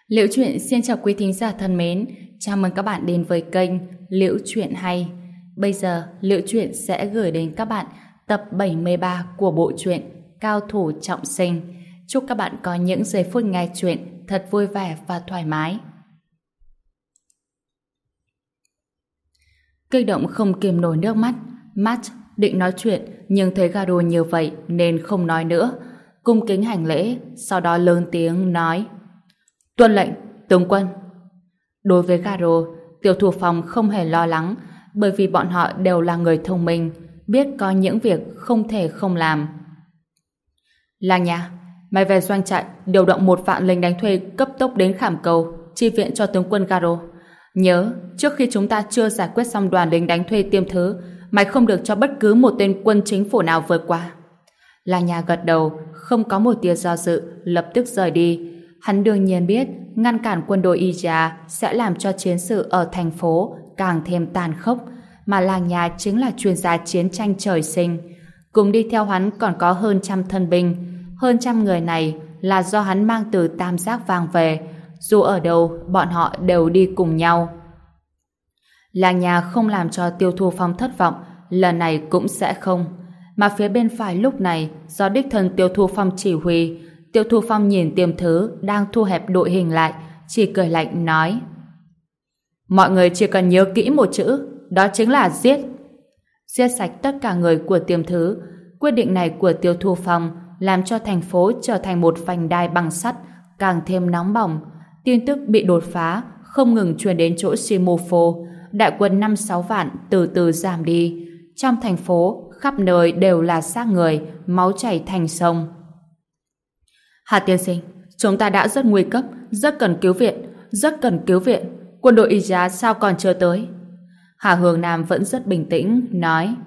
Liễu Chuyện xin chào quý thính giả thân mến, chào mừng các bạn đến với kênh Liễu Chuyện Hay. Bây giờ, Liễu Chuyện sẽ gửi đến các bạn tập 73 của bộ truyện Cao Thủ Trọng Sinh. Chúc các bạn có những giây phút nghe chuyện thật vui vẻ và thoải mái. Kích động không kìm nổi nước mắt, Matt định nói chuyện nhưng thấy Garo như vậy nên không nói nữa. Cung kính hành lễ, sau đó lớn tiếng nói: Tuân lệnh, tướng quân. Đối với Garo, Tiêu Thu Phong không hề lo lắng, bởi vì bọn họ đều là người thông minh, biết có những việc không thể không làm. Lang Nha, mày về doanh trại điều động 1 vạn lính đánh thuê cấp tốc đến Khảm Cầu chi viện cho tướng quân Garo. Nhớ, trước khi chúng ta chưa giải quyết xong đoàn lính đánh thuê Tiêm Thứ, mày không được cho bất cứ một tên quân chính phủ nào vượt qua. Lang Nha gật đầu, không có một tia do dự, lập tức rời đi. Hắn đương nhiên biết ngăn cản quân đội Ija sẽ làm cho chiến sự ở thành phố càng thêm tàn khốc, mà Lang Nha chính là chuyên gia chiến tranh trời sinh. Cùng đi theo hắn còn có hơn 100 thân binh. Hơn 100 người này là do hắn mang từ Tam Giác Vàng về. Dù ở đâu, bọn họ đều đi cùng nhau. Lang Nha không làm cho Tiêu Thu Phong thất vọng, lần này cũng sẽ không. Mà phía bên phải lúc này, do đích thân Tiêu Thu Phong chỉ huy, Tiêu Thu Phong nhìn Tiêm Thứ đang thu hẹp đội hình lại, chỉ cười lạnh nói: Mọi người chỉ cần nhớ kỹ một chữ, đó chính là giết. Giết sạch tất cả người của Tiêm Thứ. Quyết định này của Tiêu Thu Phong làm cho thành phố trở thành một vành đai bằng sắt, càng thêm nóng bỏng. Tin tức bị đột phá không ngừng truyền đến chỗ Shimofo. Đại quân 5-6 vạn từ từ giảm đi. Trong thành phố, khắp nơi đều là xác người, máu chảy thành sông. Hà tiên sinh, chúng ta đã rất nguy cấp, rất cần cứu viện. Quân đội Ija sao còn chưa tới? Hà Hướng Nam vẫn rất bình tĩnh, nói: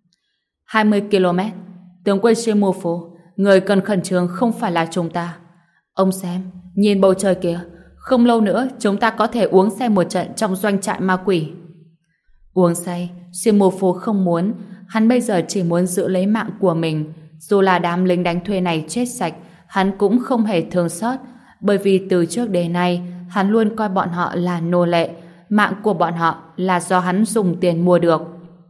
20 km, tướng quân Shimofo, người cần khẩn trương không phải là chúng ta. Ông xem, nhìn bầu trời kìa, không lâu nữa chúng ta có thể uống say một trận trong doanh trại ma quỷ. Uống say, Shimofo không muốn, hắn bây giờ chỉ muốn giữ lấy mạng của mình. Dù là đám lính đánh thuê này chết sạch, hắn cũng không hề thương xót, bởi vì từ trước đến nay hắn luôn coi bọn họ là nô lệ, mạng của bọn họ là do hắn dùng tiền mua được.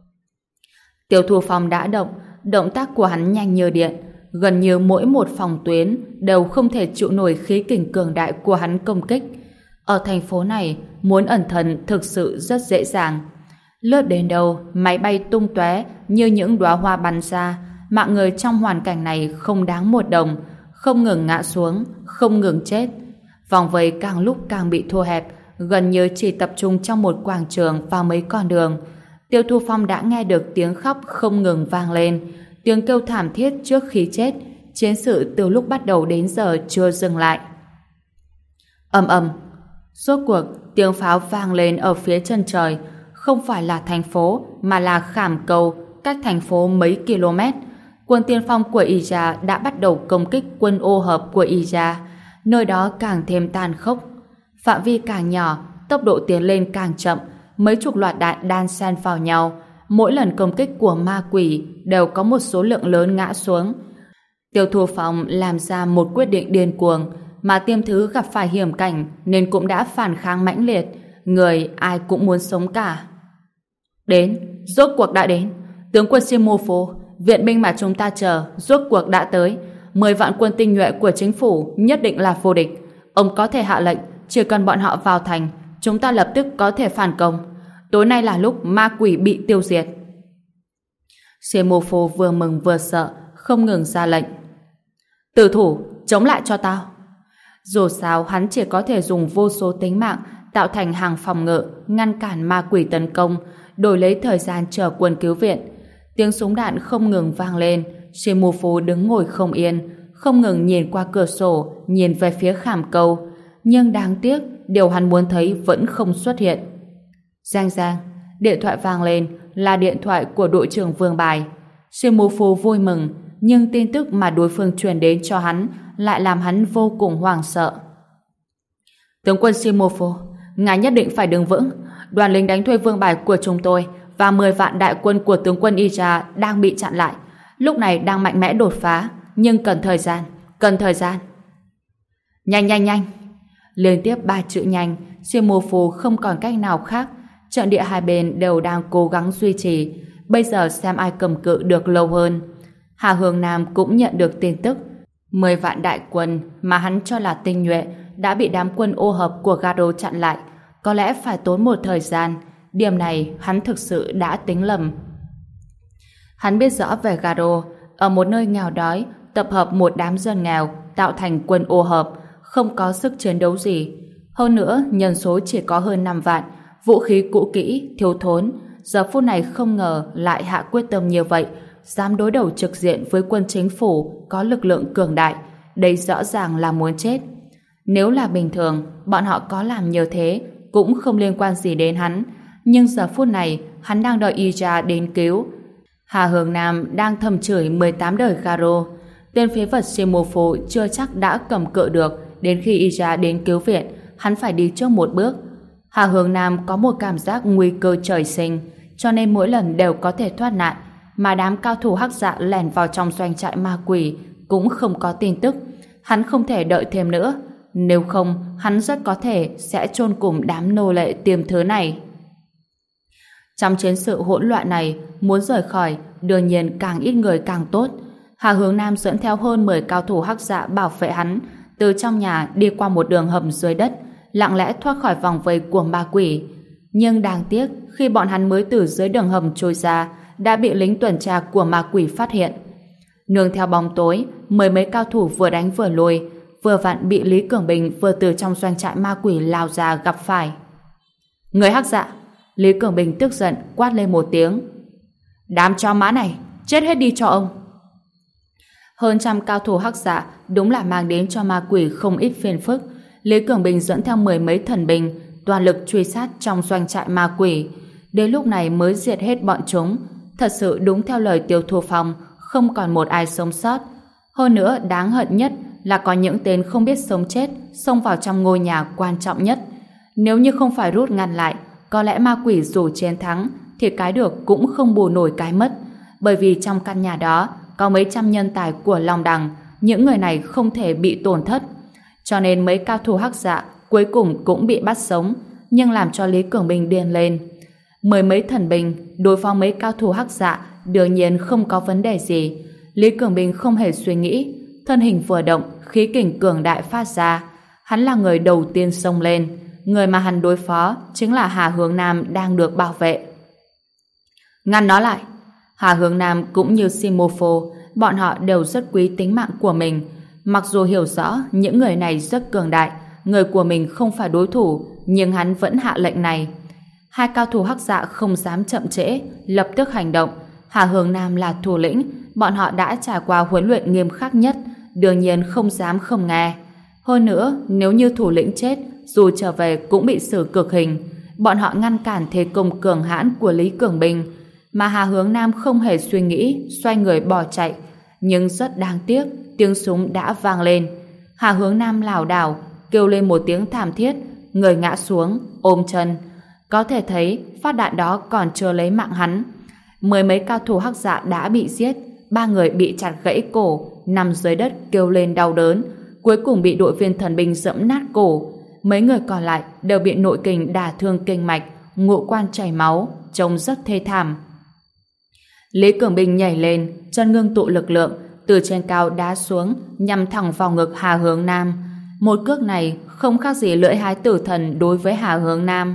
Tiêu Thu Phong đã động tác của hắn nhanh như điện, gần như mỗi một phòng tuyến đều không thể chịu nổi khí kình cường đại của hắn công kích. Ở thành phố này, muốn ẩn thân thực sự rất dễ dàng. Lướt đến đâu, máy bay tung tóe như những đóa hoa bắn ra. Mạng người trong hoàn cảnh này không đáng một đồng, không ngừng ngã xuống, không ngừng chết. Vòng vây càng lúc càng bị thu hẹp, gần như chỉ tập trung trong một quảng trường và mấy con đường. Tiêu Thu Phong đã nghe được tiếng khóc không ngừng vang lên, tiếng kêu thảm thiết trước khi chết. Chiến sự từ lúc bắt đầu đến giờ chưa dừng lại. Ầm ầm, rốt cuộc tiếng pháo vang lên ở phía chân trời. Không phải là thành phố mà là Khảm Cầu, cách thành phố mấy km. Quân tiên phong của Ija đã bắt đầu công kích quân ô hợp của Ija. Nơi đó càng thêm tàn khốc. Phạm vi càng nhỏ, tốc độ tiến lên càng chậm, mấy chục loạt đạn đan xen vào nhau. Mỗi lần công kích của ma quỷ đều có một số lượng lớn ngã xuống. Tiêu Thu Phong làm ra một quyết định điên cuồng, mà Tiêm Thứ gặp phải hiểm cảnh nên cũng đã phản kháng mãnh liệt. Người ai cũng muốn sống cả. Đến, rốt cuộc đã đến. Tướng quân Shimofo, viện binh mà chúng ta chờ rốt cuộc đã tới. 10 vạn quân tinh nhuệ của chính phủ nhất định là vô địch. Ông có thể hạ lệnh, chỉ cần bọn họ vào thành, chúng ta lập tức có thể phản công. Tối nay là lúc ma quỷ bị tiêu diệt. Shimofo vừa mừng vừa sợ, không ngừng ra lệnh: Tử thủ, chống lại cho tao. Dù sao hắn chỉ có thể dùng vô số tính mạng tạo thành hàng phòng ngự, ngăn cản ma quỷ tấn công, đổi lấy thời gian chờ quân cứu viện. Tiếng súng đạn không ngừng vang lên. Shimofo đứng ngồi không yên, không ngừng nhìn qua cửa sổ, nhìn về phía Khảm Cầu. Nhưng đáng tiếc, điều hắn muốn thấy vẫn không xuất hiện. Rang rang, điện thoại vang lên, là điện thoại của đội trưởng Vương Bài. Shimofo vui mừng, nhưng tin tức mà đối phương truyền đến cho hắn lại làm hắn vô cùng hoảng sợ. Tướng quân Shimofo, ngài nhất định phải đứng vững. Đoàn lính đánh thuê Vương Bài của chúng tôi và 10 vạn đại quân của tướng quân Ija đang bị chặn lại. Lúc này đang mạnh mẽ đột phá, nhưng cần thời gian. Nhanh. Liên tiếp 3 chữ nhanh, Shimofu không còn cách nào khác. Trận địa hai bên đều đang cố gắng duy trì. Bây giờ xem ai cầm cự được lâu hơn. Hà Hướng Nam cũng nhận được tin tức 10 vạn đại quân mà hắn cho là tinh nhuệ đã bị đám quân ô hợp của Garo chặn lại. Có lẽ phải tốn một thời gian. Điểm này hắn thực sự đã tính lầm. Hắn biết rõ về Garo. Ở một nơi nghèo đói, tập hợp một đám dân nghèo tạo thành quân ô hợp, không có sức chiến đấu gì. Hơn nữa, nhân số chỉ có hơn 5 vạn, vũ khí cũ kỹ, thiếu thốn. Giờ phút này không ngờ lại hạ quyết tâm như vậy, dám đối đầu trực diện với quân chính phủ có lực lượng cường đại. Đây rõ ràng là muốn chết. Nếu là bình thường, bọn họ có làm như thế cũng không liên quan gì đến hắn. Nhưng giờ phút này, hắn đang đợi Ija đến cứu. Hà Hướng Nam đang thầm chửi 18 đời Garo. Tên phế vật Shimofu chưa chắc đã cầm cự được. Đến khi Ija đến cứu viện, hắn phải đi trước một bước. Hà Hướng Nam có một cảm giác nguy cơ trời sinh, cho nên mỗi lần đều có thể thoát nạn. Mà đám cao thủ hắc dạ lẻn vào trong doanh trại ma quỷ cũng không có tin tức. Hắn không thể đợi thêm nữa. Nếu không, hắn rất có thể sẽ chôn cùng đám nô lệ tiềm thứ này. Trong chiến sự hỗn loạn này, muốn rời khỏi, đương nhiên càng ít người càng tốt. Hà Hướng Nam dẫn theo hơn 10 cao thủ hắc dạ bảo vệ hắn, từ trong nhà đi qua một đường hầm dưới đất, lặng lẽ thoát khỏi vòng vây của ma quỷ. Nhưng đáng tiếc, khi bọn hắn mới từ dưới đường hầm trôi ra, đã bị lính tuần tra của ma quỷ phát hiện. Nương theo bóng tối, 10 mấy cao thủ vừa đánh vừa lùi, vừa vặn bị Lý Cường Bình vừa từ trong doanh trại ma quỷ lao ra gặp phải. Người hắc dạ! Lý Cường Bình tức giận quát lên một tiếng. Đám chó má này, chết hết đi cho ông! Hơn trăm cao thủ hắc dạ đúng là mang đến cho ma quỷ không ít phiền phức. Lý Cường Bình dẫn theo 10 mấy thần binh, toàn lực truy sát trong doanh trại ma quỷ. Đến lúc này mới diệt hết bọn chúng. Thật sự đúng theo lời Tiêu Thu Phong, không còn một ai sống sót. Hơn nữa, đáng hận nhất là có những tên không biết sống chết xông vào trong ngôi nhà quan trọng nhất. Nếu như không phải rút ngăn lại, có lẽ ma quỷ dù chiến thắng thì cái được cũng không bù nổi cái mất. Bởi vì trong căn nhà đó có mấy trăm nhân tài của Long Đằng, những người này không thể bị tổn thất. Cho nên mấy cao thủ hắc dạ cuối cùng cũng bị bắt sống, nhưng làm cho Lý Cường Bình điên lên. 10 mấy thần binh đối phó mấy cao thủ hắc dạ đương nhiên không có vấn đề gì. Lý Cường Bình không hề suy nghĩ, thân hình vừa động, khí kình cường đại phát ra. Hắn là người đầu tiên xông lên. Người mà hắn đối phó chính là Hà Hướng Nam đang được bảo vệ. Ngăn nó lại! Hà Hướng Nam cũng như Shimofu, bọn họ đều rất quý tính mạng của mình. Mặc dù hiểu rõ những người này rất cường đại, người của mình không phải đối thủ, nhưng hắn vẫn hạ lệnh này. Hai cao thủ hắc dạ không dám chậm trễ, lập tức hành động. Hà Hướng Nam là thủ lĩnh, bọn họ đã trải qua huấn luyện nghiêm khắc nhất, đương nhiên không dám không nghe. Hơn nữa, nếu như thủ lĩnh chết, dù trở về cũng bị xử cực hình. Bọn họ ngăn cản thế công cường hãn của Lý Cường Bình, mà Hà Hướng Nam không hề suy nghĩ, xoay người bỏ chạy. Nhưng rất đáng tiếc, tiếng súng đã vang lên. Hà Hướng Nam lảo đảo, kêu lên một tiếng thảm thiết, người ngã xuống, ôm chân. Có thể thấy phát đạn đó còn chưa lấy mạng hắn. 10 mấy cao thủ hắc dạ đã bị giết, 3 người bị chặt gãy cổ, nằm dưới đất kêu lên đau đớn, cuối cùng bị đội viên thần binh giẫm nát cổ. Mấy người còn lại đều bị nội kình đả thương kinh mạch, ngũ quan chảy máu, trông rất thê thảm. Lý Cường Bình nhảy lên, chân ngưng tụ lực lượng, từ trên cao đá xuống, nhằm thẳng vào ngực Hà Hướng Nam. Một cước này không khác gì lưỡi hái tử thần đối với Hà Hướng Nam.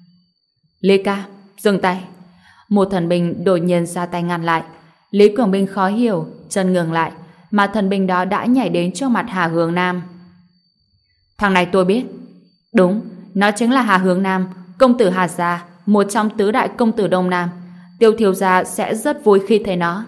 Lý ca, dừng tay! Một thần binh đột nhiên ra tay ngăn lại. Lý Cường Bình khó hiểu, chân ngừng lại, mà thần binh đó đã nhảy đến trước mặt Hà Hướng Nam. Thằng này tôi biết. Đúng, nó chính là Hà Hướng Nam, công tử Hà gia, một trong tứ đại công tử Đông Nam. Tiêu thiếu gia sẽ rất vui khi thấy nó.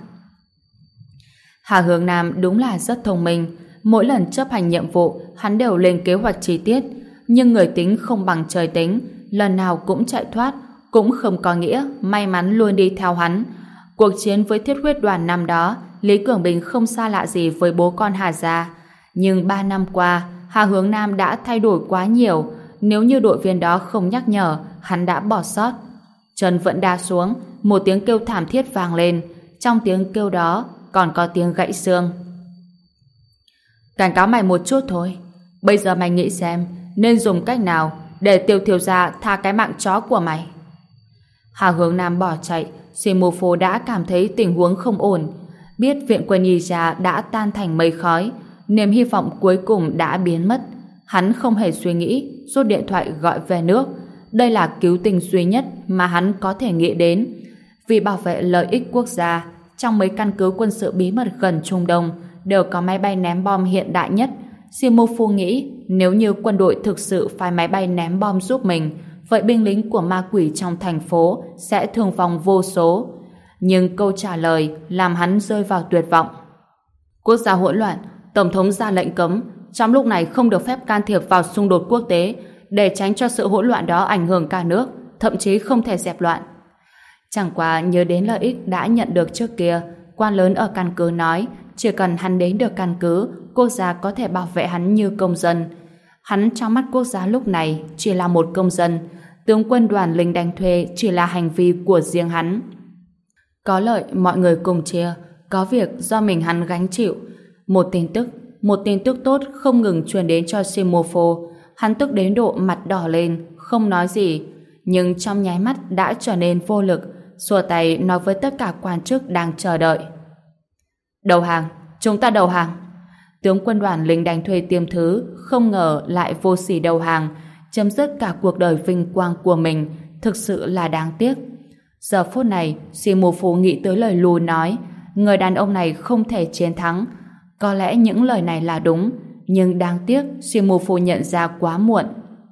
Hà Hướng Nam đúng là rất thông minh. Mỗi lần chấp hành nhiệm vụ, hắn đều lên kế hoạch chi tiết. Nhưng người tính không bằng trời tính, lần nào cũng chạy thoát, cũng không có nghĩa may mắn luôn đi theo hắn. Cuộc chiến với Thiết Huyết Đoàn năm đó, Lý Cường Bình không xa lạ gì với bố con Hà gia. Nhưng 3 năm qua, Hà Hướng Nam đã thay đổi quá nhiều. Nếu như đội viên đó không nhắc nhở, hắn đã bỏ sót. Chân vẫn đá xuống, một tiếng kêu thảm thiết vang lên. Trong tiếng kêu đó còn có tiếng gãy xương. Cảnh cáo mày một chút thôi. Bây giờ mày nghĩ xem, nên dùng cách nào để Tiêu thiếu gia tha cái mạng chó của mày. Hà Hướng Nam bỏ chạy, Shimofo đã cảm thấy tình huống không ổn. Biết viện quân Ija đã tan thành mây khói, niềm hy vọng cuối cùng đã biến mất. Hắn không hề suy nghĩ, rút điện thoại gọi về nước. Đây là cứu tinh duy nhất mà hắn có thể nghĩ đến. Vì bảo vệ lợi ích quốc gia, trong mấy căn cứ quân sự bí mật gần Trung Đông đều có máy bay ném bom hiện đại nhất. Shimofo nghĩ nếu như quân đội thực sự phái máy bay ném bom giúp mình, vậy binh lính của ma quỷ trong thành phố sẽ thương vong vô số. Nhưng câu trả lời làm hắn rơi vào tuyệt vọng. Quốc gia hỗn loạn, Tổng thống ra lệnh cấm, trong lúc này không được phép can thiệp vào xung đột quốc tế để tránh cho sự hỗn loạn đó ảnh hưởng cả nước, thậm chí không thể dẹp loạn. Chẳng qua nhớ đến lợi ích đã nhận được trước kia, quan lớn ở căn cứ nói chỉ cần hắn đến được căn cứ, quốc gia có thể bảo vệ hắn như công dân. Hắn trong mắt quốc gia lúc này chỉ là một công dân, tướng quân đoàn lính đánh thuê chỉ là hành vi của riêng hắn. Có lợi mọi người cùng chia, có việc do mình hắn gánh chịu. Một tin tức tốt không ngừng truyền đến cho Shimofo. Hắn tức đến độ mặt đỏ lên, không nói gì, nhưng trong nháy mắt đã trở nên vô lực, xua tay nói với tất cả quan chức đang chờ đợi. Đầu hàng, chúng ta đầu hàng. Tướng quân đoàn lính đánh thuê Tiêm Thứ không ngờ lại vô sỉ đầu hàng, chấm dứt cả cuộc đời vinh quang của mình, thực sự là đáng tiếc. Giờ phút này, Shimofo nghĩ tới lời Lu nói, người đàn ông này không thể chiến thắng. Có lẽ những lời này là đúng, nhưng đáng tiếc Shimofo nhận ra quá muộn.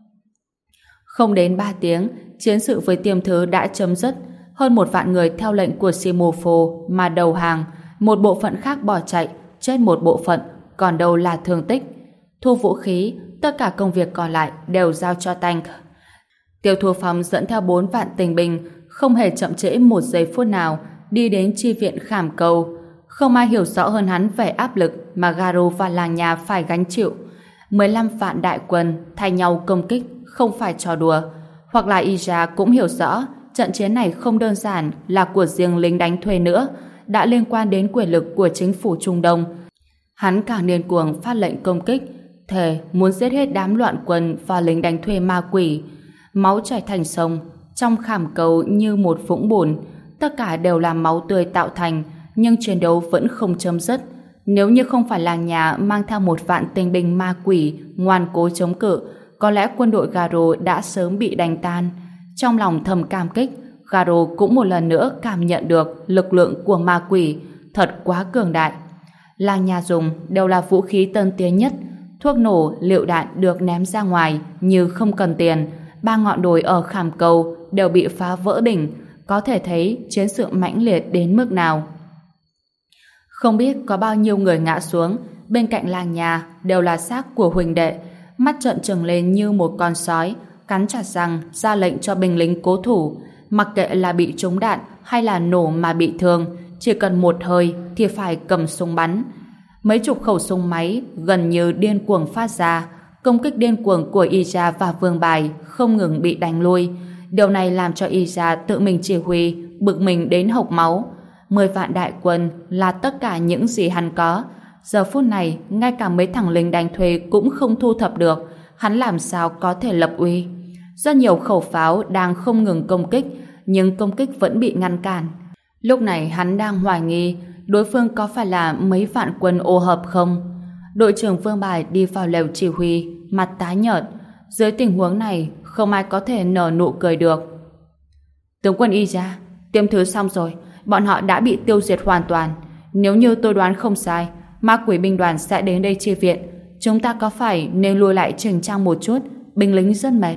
Không đến 3 tiếng, chiến sự với Tiêm Thứ đã chấm dứt. Hơn 1 vạn người theo lệnh của Shimofo mà đầu hàng, một bộ phận khác bỏ chạy, chết một bộ phận, còn đâu là thương tích. Thu vũ khí, tất cả công việc còn lại đều giao cho Tank. Tiêu Thu Phong dẫn theo 4 vạn tinh binh, không hề chậm trễ một giây phút nào, đi đến chi viện Khảm Cầu. Không ai hiểu rõ hơn hắn về áp lực mà Garo và làng nhà phải gánh chịu. 15 vạn đại quân thay nhau công kích không phải trò đùa. Hoặc là Ija cũng hiểu rõ trận chiến này không đơn giản là của riêng lính đánh thuê nữa, đã liên quan đến quyền lực của chính phủ Trung Đông. Hắn càng điên cuồng phát lệnh công kích, thề muốn giết hết đám loạn quân và lính đánh thuê ma quỷ. Máu chảy thành sông, trong Khảm Cầu như một vũng bùn, tất cả đều là máu tươi tạo thành, nhưng chiến đấu vẫn không chấm dứt. Nếu như không phải làng nhà mang theo 1 vạn tinh binh ma quỷ ngoan cố chống cự, có lẽ quân đội Garo đã sớm bị đánh tan. Trong lòng thầm cảm kích, Garo cũng một lần nữa cảm nhận được lực lượng của ma quỷ, thật quá cường đại. Làng nhà dùng đều là vũ khí tân tiến nhất, thuốc nổ, lựu đạn được ném ra ngoài như không cần tiền. 3 ngọn đồi ở Khảm Cầu đều bị phá vỡ đỉnh, có thể thấy chiến sự mãnh liệt đến mức nào. Không biết có bao nhiêu người ngã xuống, bên cạnh làng nhà đều là xác của huỳnh đệ, mắt trợn trừng lên như một con sói, cắn chặt răng ra lệnh cho binh lính cố thủ, mặc kệ là bị trúng đạn hay là nổ mà bị thương, chỉ cần một hơi thì phải cầm súng bắn. Mấy chục khẩu súng máy gần như điên cuồng phát ra, công kích điên cuồng của Ija và Vương Bài không ngừng bị đánh lui. Điều này làm cho Ija tự mình chỉ huy, bực mình đến hộc máu. 10 vạn đại quân là tất cả những gì hắn có. Giờ phút này, ngay cả mấy thằng lính đánh thuê cũng không thu thập được, hắn làm sao có thể lập uy. Rất nhiều khẩu pháo đang không ngừng công kích, nhưng công kích vẫn bị ngăn cản. Lúc này hắn đang hoài nghi đối phương có phải là mấy vạn quân ô hợp không. Đội trưởng Vương Bài đi vào lều chỉ huy, mặt tái nhợt. Dưới tình huống này, không ai có thể nở nụ cười được. Tướng quân Ija, Tiêm Thứ xong rồi, bọn họ đã bị tiêu diệt hoàn toàn. Nếu như tôi đoán không sai, ma quỷ binh đoàn sẽ đến đây chi viện. Chúng ta có phải nên lùi lại chỉnh trang một chút, binh lính rất mệt.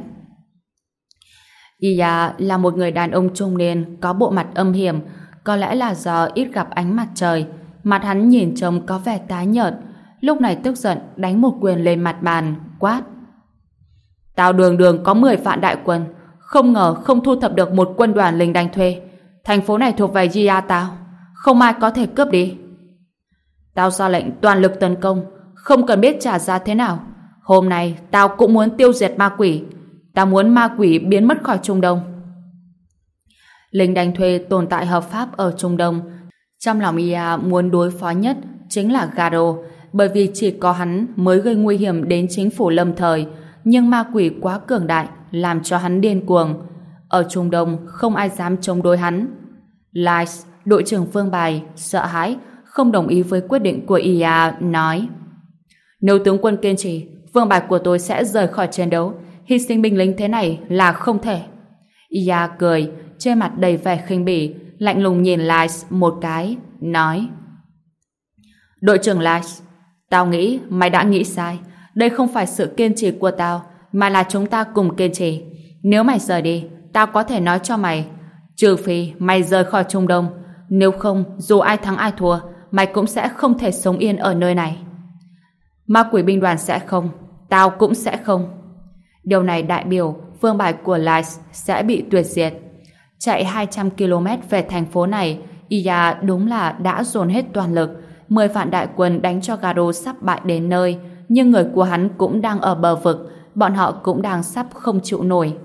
Iya là một người đàn ông trung niên, có bộ mặt âm hiểm, có lẽ là do ít gặp ánh mặt trời. Mặt hắn nhìn trông có vẻ tái nhợt, lúc này tức giận đánh một quyền lên mặt bàn, quát. Tao đường đường có 10 vạn đại quân, không ngờ không thu thập được một quân đoàn lính đánh thuê. Thành phố này thuộc về Gia tao, không ai có thể cướp đi. Tao ra lệnh toàn lực tấn công, không cần biết trả giá thế nào. Hôm nay tao cũng muốn tiêu diệt ma quỷ. Tao muốn ma quỷ biến mất khỏi Trung Đông. Lính đánh thuê tồn tại hợp pháp ở Trung Đông. Trong lòng Ia muốn đối phó nhất chính là Garo, bởi vì chỉ có hắn mới gây nguy hiểm đến chính phủ lâm thời. nhưng ma quỷ quá cường đại làm cho hắn điên cuồng. Ở Trung Đông không ai dám chống đối hắn. Lice, đội trưởng Vương Bài, sợ hãi, không đồng ý với quyết định của Iya, nói: nếu tướng quân kiên trì, Vương Bài của tôi sẽ rời khỏi chiến đấu. Hy sinh binh lính thế này là không thể. Iya cười, trên mặt đầy vẻ khinh bỉ, lạnh lùng nhìn Lice một cái, nói: đội trưởng Lice, tao nghĩ mày đã nghĩ sai. Đây không phải sự kiên trì của tao, mà là chúng ta cùng kiên trì. Nếu mày rời đi, tao có thể nói cho mày, trừ phi mày rời khỏi Trung Đông, nếu không, dù ai thắng ai thua, mày cũng sẽ không thể sống yên ở nơi này. Ma quỷ binh đoàn sẽ không, tao cũng sẽ không. Điều này đại biểu vương bài của Lice sẽ bị tuyệt diệt. Chạy 200 km về thành phố này, Iya đúng là đã dồn hết toàn lực. 10 vạn đại quân đánh cho Garo sắp bại đến nơi, nhưng người của hắn cũng đang ở bờ vực, bọn họ cũng đang sắp không chịu nổi.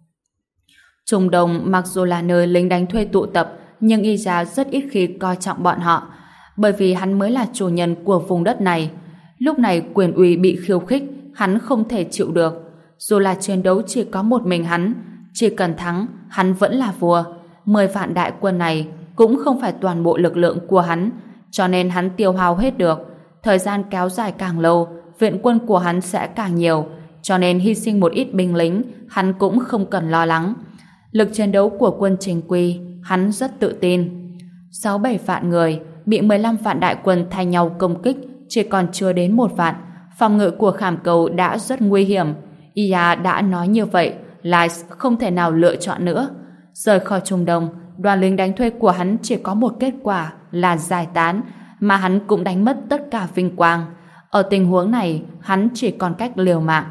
Trung Đông mặc dù là nơi lính đánh thuê tụ tập, nhưng Iya rất ít khi coi trọng bọn họ, bởi vì hắn mới là chủ nhân của vùng đất này. Lúc này quyền uy bị khiêu khích, hắn không thể chịu được. Dù là chiến đấu chỉ có một mình hắn, chỉ cần thắng, hắn vẫn là vua. 10 vạn đại quân này cũng không phải toàn bộ lực lượng của hắn, cho nên hắn tiêu hao hết được. Thời gian kéo dài càng lâu, viện quân của hắn sẽ càng nhiều, cho nên hy sinh một ít binh lính, hắn cũng không cần lo lắng. Lực chiến đấu của quân chính quy, hắn rất tự tin. 6-7 vạn người bị 15 vạn đại quân thay nhau công kích, chỉ còn chưa đến 1 vạn. Phòng ngự của Khảm Cầu đã rất nguy hiểm. Iya đã nói như vậy, Lice không thể nào lựa chọn nữa. Rời khỏi Trung Đông, đoàn lính đánh thuê của hắn chỉ có một kết quả là giải tán, mà hắn cũng đánh mất tất cả vinh quang. Ở tình huống này, hắn chỉ còn cách liều mạng.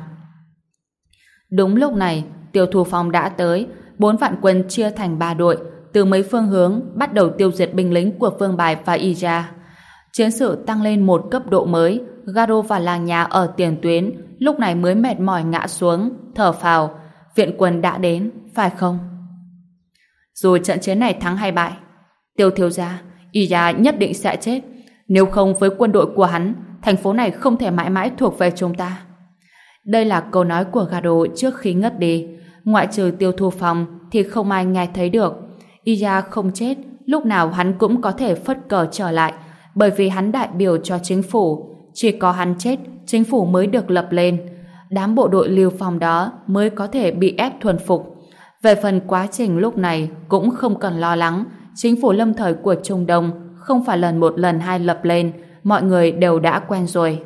Đúng lúc này, Tiêu Thu Phong đã tới. 4 vạn quân chia thành 3 đội, từ mấy phương hướng bắt đầu tiêu diệt binh lính của Vương Bài và Iya. Chiến sự tăng lên một cấp độ mới. Garo và làng nhà ở tiền tuyến lúc này mới mệt mỏi ngã xuống, thở phào. Viện quân đã đến, phải không? Dù trận chiến này thắng hay bại, Tiêu thiếu gia, Iya nhất định sẽ chết. Nếu không với quân đội của hắn, thành phố này không thể mãi mãi thuộc về chúng ta. Đây là câu nói của Garo trước khi ngất đi. Ngoại trừ Tiêu Thu Phong thì không ai nghe thấy được. Iya không chết, lúc nào hắn cũng có thể phất cờ trở lại, bởi vì hắn đại biểu cho chính phủ. Chỉ có hắn chết, chính phủ mới được lập lên. Đám bộ đội lưu phong đó mới có thể bị ép thuần phục. Về phần quá trình lúc này cũng không cần lo lắng. Chính phủ lâm thời của Trung Đông không phải lần một lần hai lập lên, mọi người đều đã quen rồi.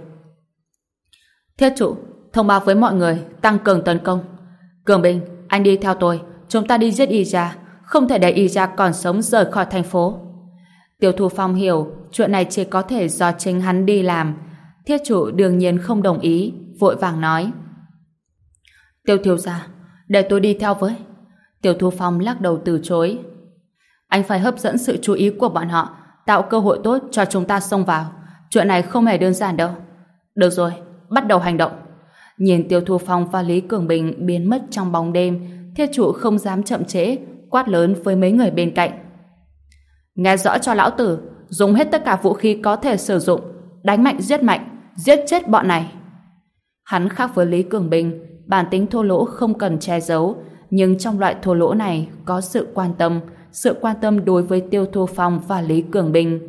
Thiết trụ, thông báo với mọi người tăng cường tấn công. Cường binh, anh đi theo tôi, chúng ta đi giết Iya, không thể để Iya còn sống rời khỏi thành phố. Tiêu Thu Phong hiểu chuyện này chỉ có thể do chính hắn đi làm. Thiết trụ đương nhiên không đồng ý, vội vàng nói: Tiêu thiếu gia, để tôi đi theo với. Tiêu Thu Phong lắc đầu từ chối. Anh phải hấp dẫn sự chú ý của bọn họ, tạo cơ hội tốt cho chúng ta xông vào. Chuyện này không hề đơn giản đâu. Được rồi, bắt đầu hành động. Nhìn Tiêu Thu Phong và Lý Cường Bình biến mất trong bóng đêm, thiết trụ không dám chậm trễ, quát lớn với mấy người bên cạnh: nghe rõ cho lão tử, dùng hết tất cả vũ khí có thể sử dụng, đánh mạnh, giết chết bọn này. Hắn khác với Lý Cường Bình, bản tính thô lỗ không cần che giấu, nhưng trong loại thô lỗ này có sự quan tâm đối với Tiêu Thu Phong và Lý Cường Bình.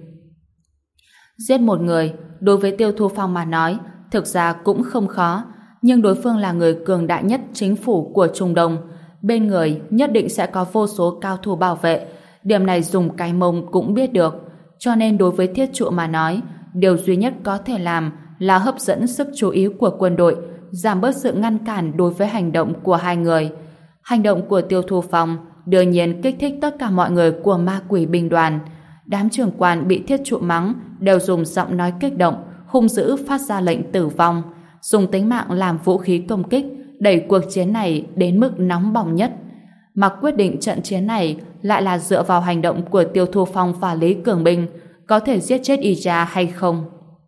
Giết một người, đối với Tiêu Thu Phong mà nói, thực ra cũng không khó, nhưng đối phương là người cường đại nhất chính phủ của Trung Đông, bên người nhất định sẽ có vô số cao thủ bảo vệ, điểm này dùng cái mông cũng biết được, cho nên đối với thiết trụ mà nói, điều duy nhất có thể làm là hấp dẫn sức chú ý của quân đội, giảm bớt sự ngăn cản đối với hành động của hai người. Hành động của Tiêu Thu Phong đương nhiên kích thích tất cả mọi người của ma quỷ binh đoàn. Đám trưởng quan bị thiết trụ mắng đều dùng giọng nói kích động, hung dữ phát ra lệnh tử vong, dùng tính mạng làm vũ khí công kích, đẩy cuộc chiến này đến mức nóng bỏng nhất. Mà quyết định trận chiến này lại là dựa vào hành động của Tiêu Thu Phong và Lý Cường Bình, có thể giết chết Iya hay không.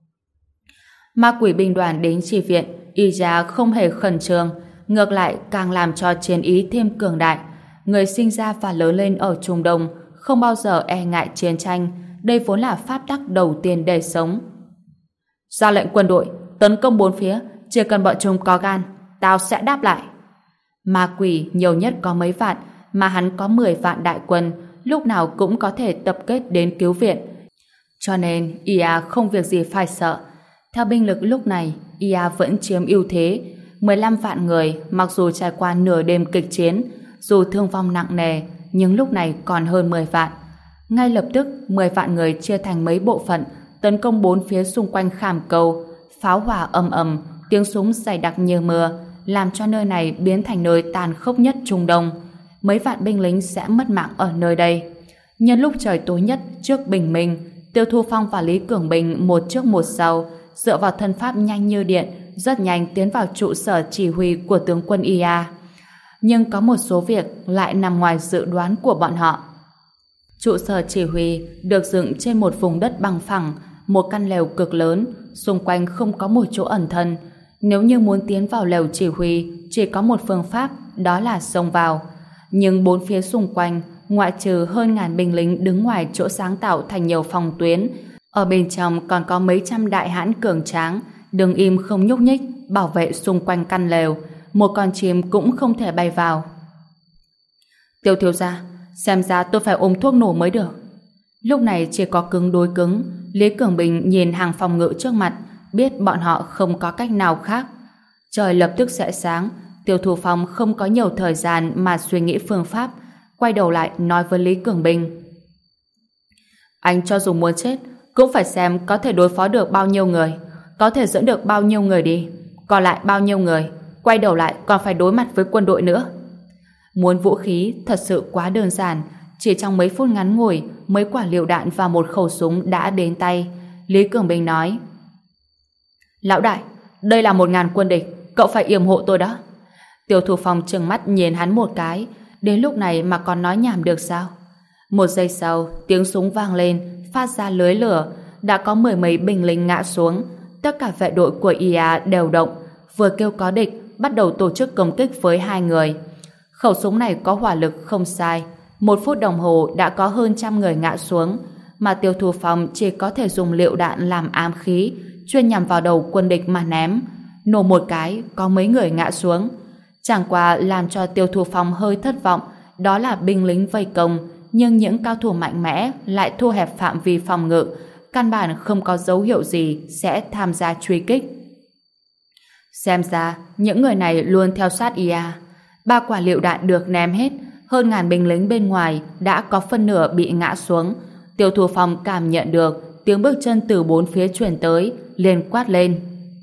Ma quỷ binh đoàn đến chi viện, Iya không hề khẩn trương, ngược lại càng làm cho chiến ý thêm cường đại. Người sinh ra và lớn lên ở Trung Đông không bao giờ e ngại chiến tranh, đây vốn là pháp tắc đầu tiên để sống. Ra lệnh quân đội, tấn công bốn phía, chỉ cần bọn chúng có gan, tao sẽ đáp lại. Ma quỷ nhiều nhất có mấy vạn, mà hắn có 10 vạn đại quân, lúc nào cũng có thể tập kết đến cứu viện. Cho nên IA không việc gì phải sợ. Theo binh lực lúc này, IA vẫn chiếm ưu thế. 15 vạn người, mặc dù trải qua nửa đêm kịch chiến, dù thương vong nặng nề, nhưng lúc này còn hơn 10 vạn. Ngay lập tức, 10 vạn người chia thành mấy bộ phận, tấn công bốn phía xung quanh Khảm Cầu. Pháo hỏa ầm ầm, tiếng súng dày đặc như mưa, làm cho nơi này biến thành nơi tàn khốc nhất Trung Đông. Mấy vạn binh lính sẽ mất mạng ở nơi đây. Nhân lúc trời tối nhất trước bình minh, Tiêu Thu Phong và Lý Cường Bình một trước một sau, dựa vào thân pháp nhanh như điện, rất nhanh tiến vào trụ sở chỉ huy của tướng quân IA. Nhưng có một số việc lại nằm ngoài dự đoán của bọn họ. Trụ sở chỉ huy được dựng trên một vùng đất bằng phẳng, một căn lều cực lớn, xung quanh không có một chỗ ẩn thân. Nếu như muốn tiến vào lều chỉ huy, chỉ có một phương pháp, đó là xông vào. Nhưng bốn phía xung quanh, ngoại trừ hơn ngàn binh lính đứng ngoài chỗ sáng tạo thành nhiều phòng tuyến, ở bên trong còn có mấy trăm đại hãn cường tráng, đứng im không nhúc nhích, bảo vệ xung quanh căn lều. Một con chim cũng không thể bay vào. Tiêu thiếu gia, xem ra tôi phải ôm thuốc nổ mới được. Lúc này chỉ có cứng đối cứng. Lý Cường Bình nhìn hàng phòng ngự trước mặt, biết bọn họ không có cách nào khác. Trời lập tức sẽ sáng. Tiêu Thu Phong không có nhiều thời gian mà suy nghĩ phương pháp, quay đầu lại nói với Lý Cường Bình: anh cho dù muốn chết cũng phải xem có thể đối phó được bao nhiêu người, có thể dẫn được bao nhiêu người đi, còn lại bao nhiêu người, quay đầu lại còn phải đối mặt với quân đội nữa. Muốn vũ khí thật sự quá đơn giản, chỉ trong mấy phút ngắn ngủi, mấy quả lựu đạn và một khẩu súng đã đến tay. Lý Cường Bình nói: lão đại, đây là 1000 quân địch, cậu phải yểm hộ tôi đó. Tiêu Thu Phong trừng mắt nhìn hắn một cái, đến lúc này mà còn nói nhảm được sao? Một giây sau, tiếng súng vang lên, phát ra lưới lửa, đã có 10 mấy binh lính ngã xuống. Tất cả vệ đội của IA đều động, vừa kêu có địch, bắt đầu tổ chức công kích với 2 người. Khẩu súng này có hỏa lực không sai, 1 phút đồng hồ đã có hơn 100 người ngã xuống, mà Tiêu Thu Phong chỉ có thể dùng lựu đạn làm ám khí, chuyên nhằm vào đầu quân địch mà ném. Nổ một cái, có mấy người ngã xuống. Chẳng qua làm cho Tiêu Thu Phong hơi thất vọng, đó là binh lính vây công, nhưng những cao thủ mạnh mẽ lại thu hẹp phạm vi phòng ngự, căn bản không có dấu hiệu gì sẽ tham gia truy kích. Xem ra, những người này luôn theo sát IA. 3 quả lựu đạn được ném hết, hơn ngàn binh lính bên ngoài đã có phân nửa bị ngã xuống. Tiêu Thu Phong cảm nhận được tiếng bước chân từ bốn phía truyền tới, liền quát lên: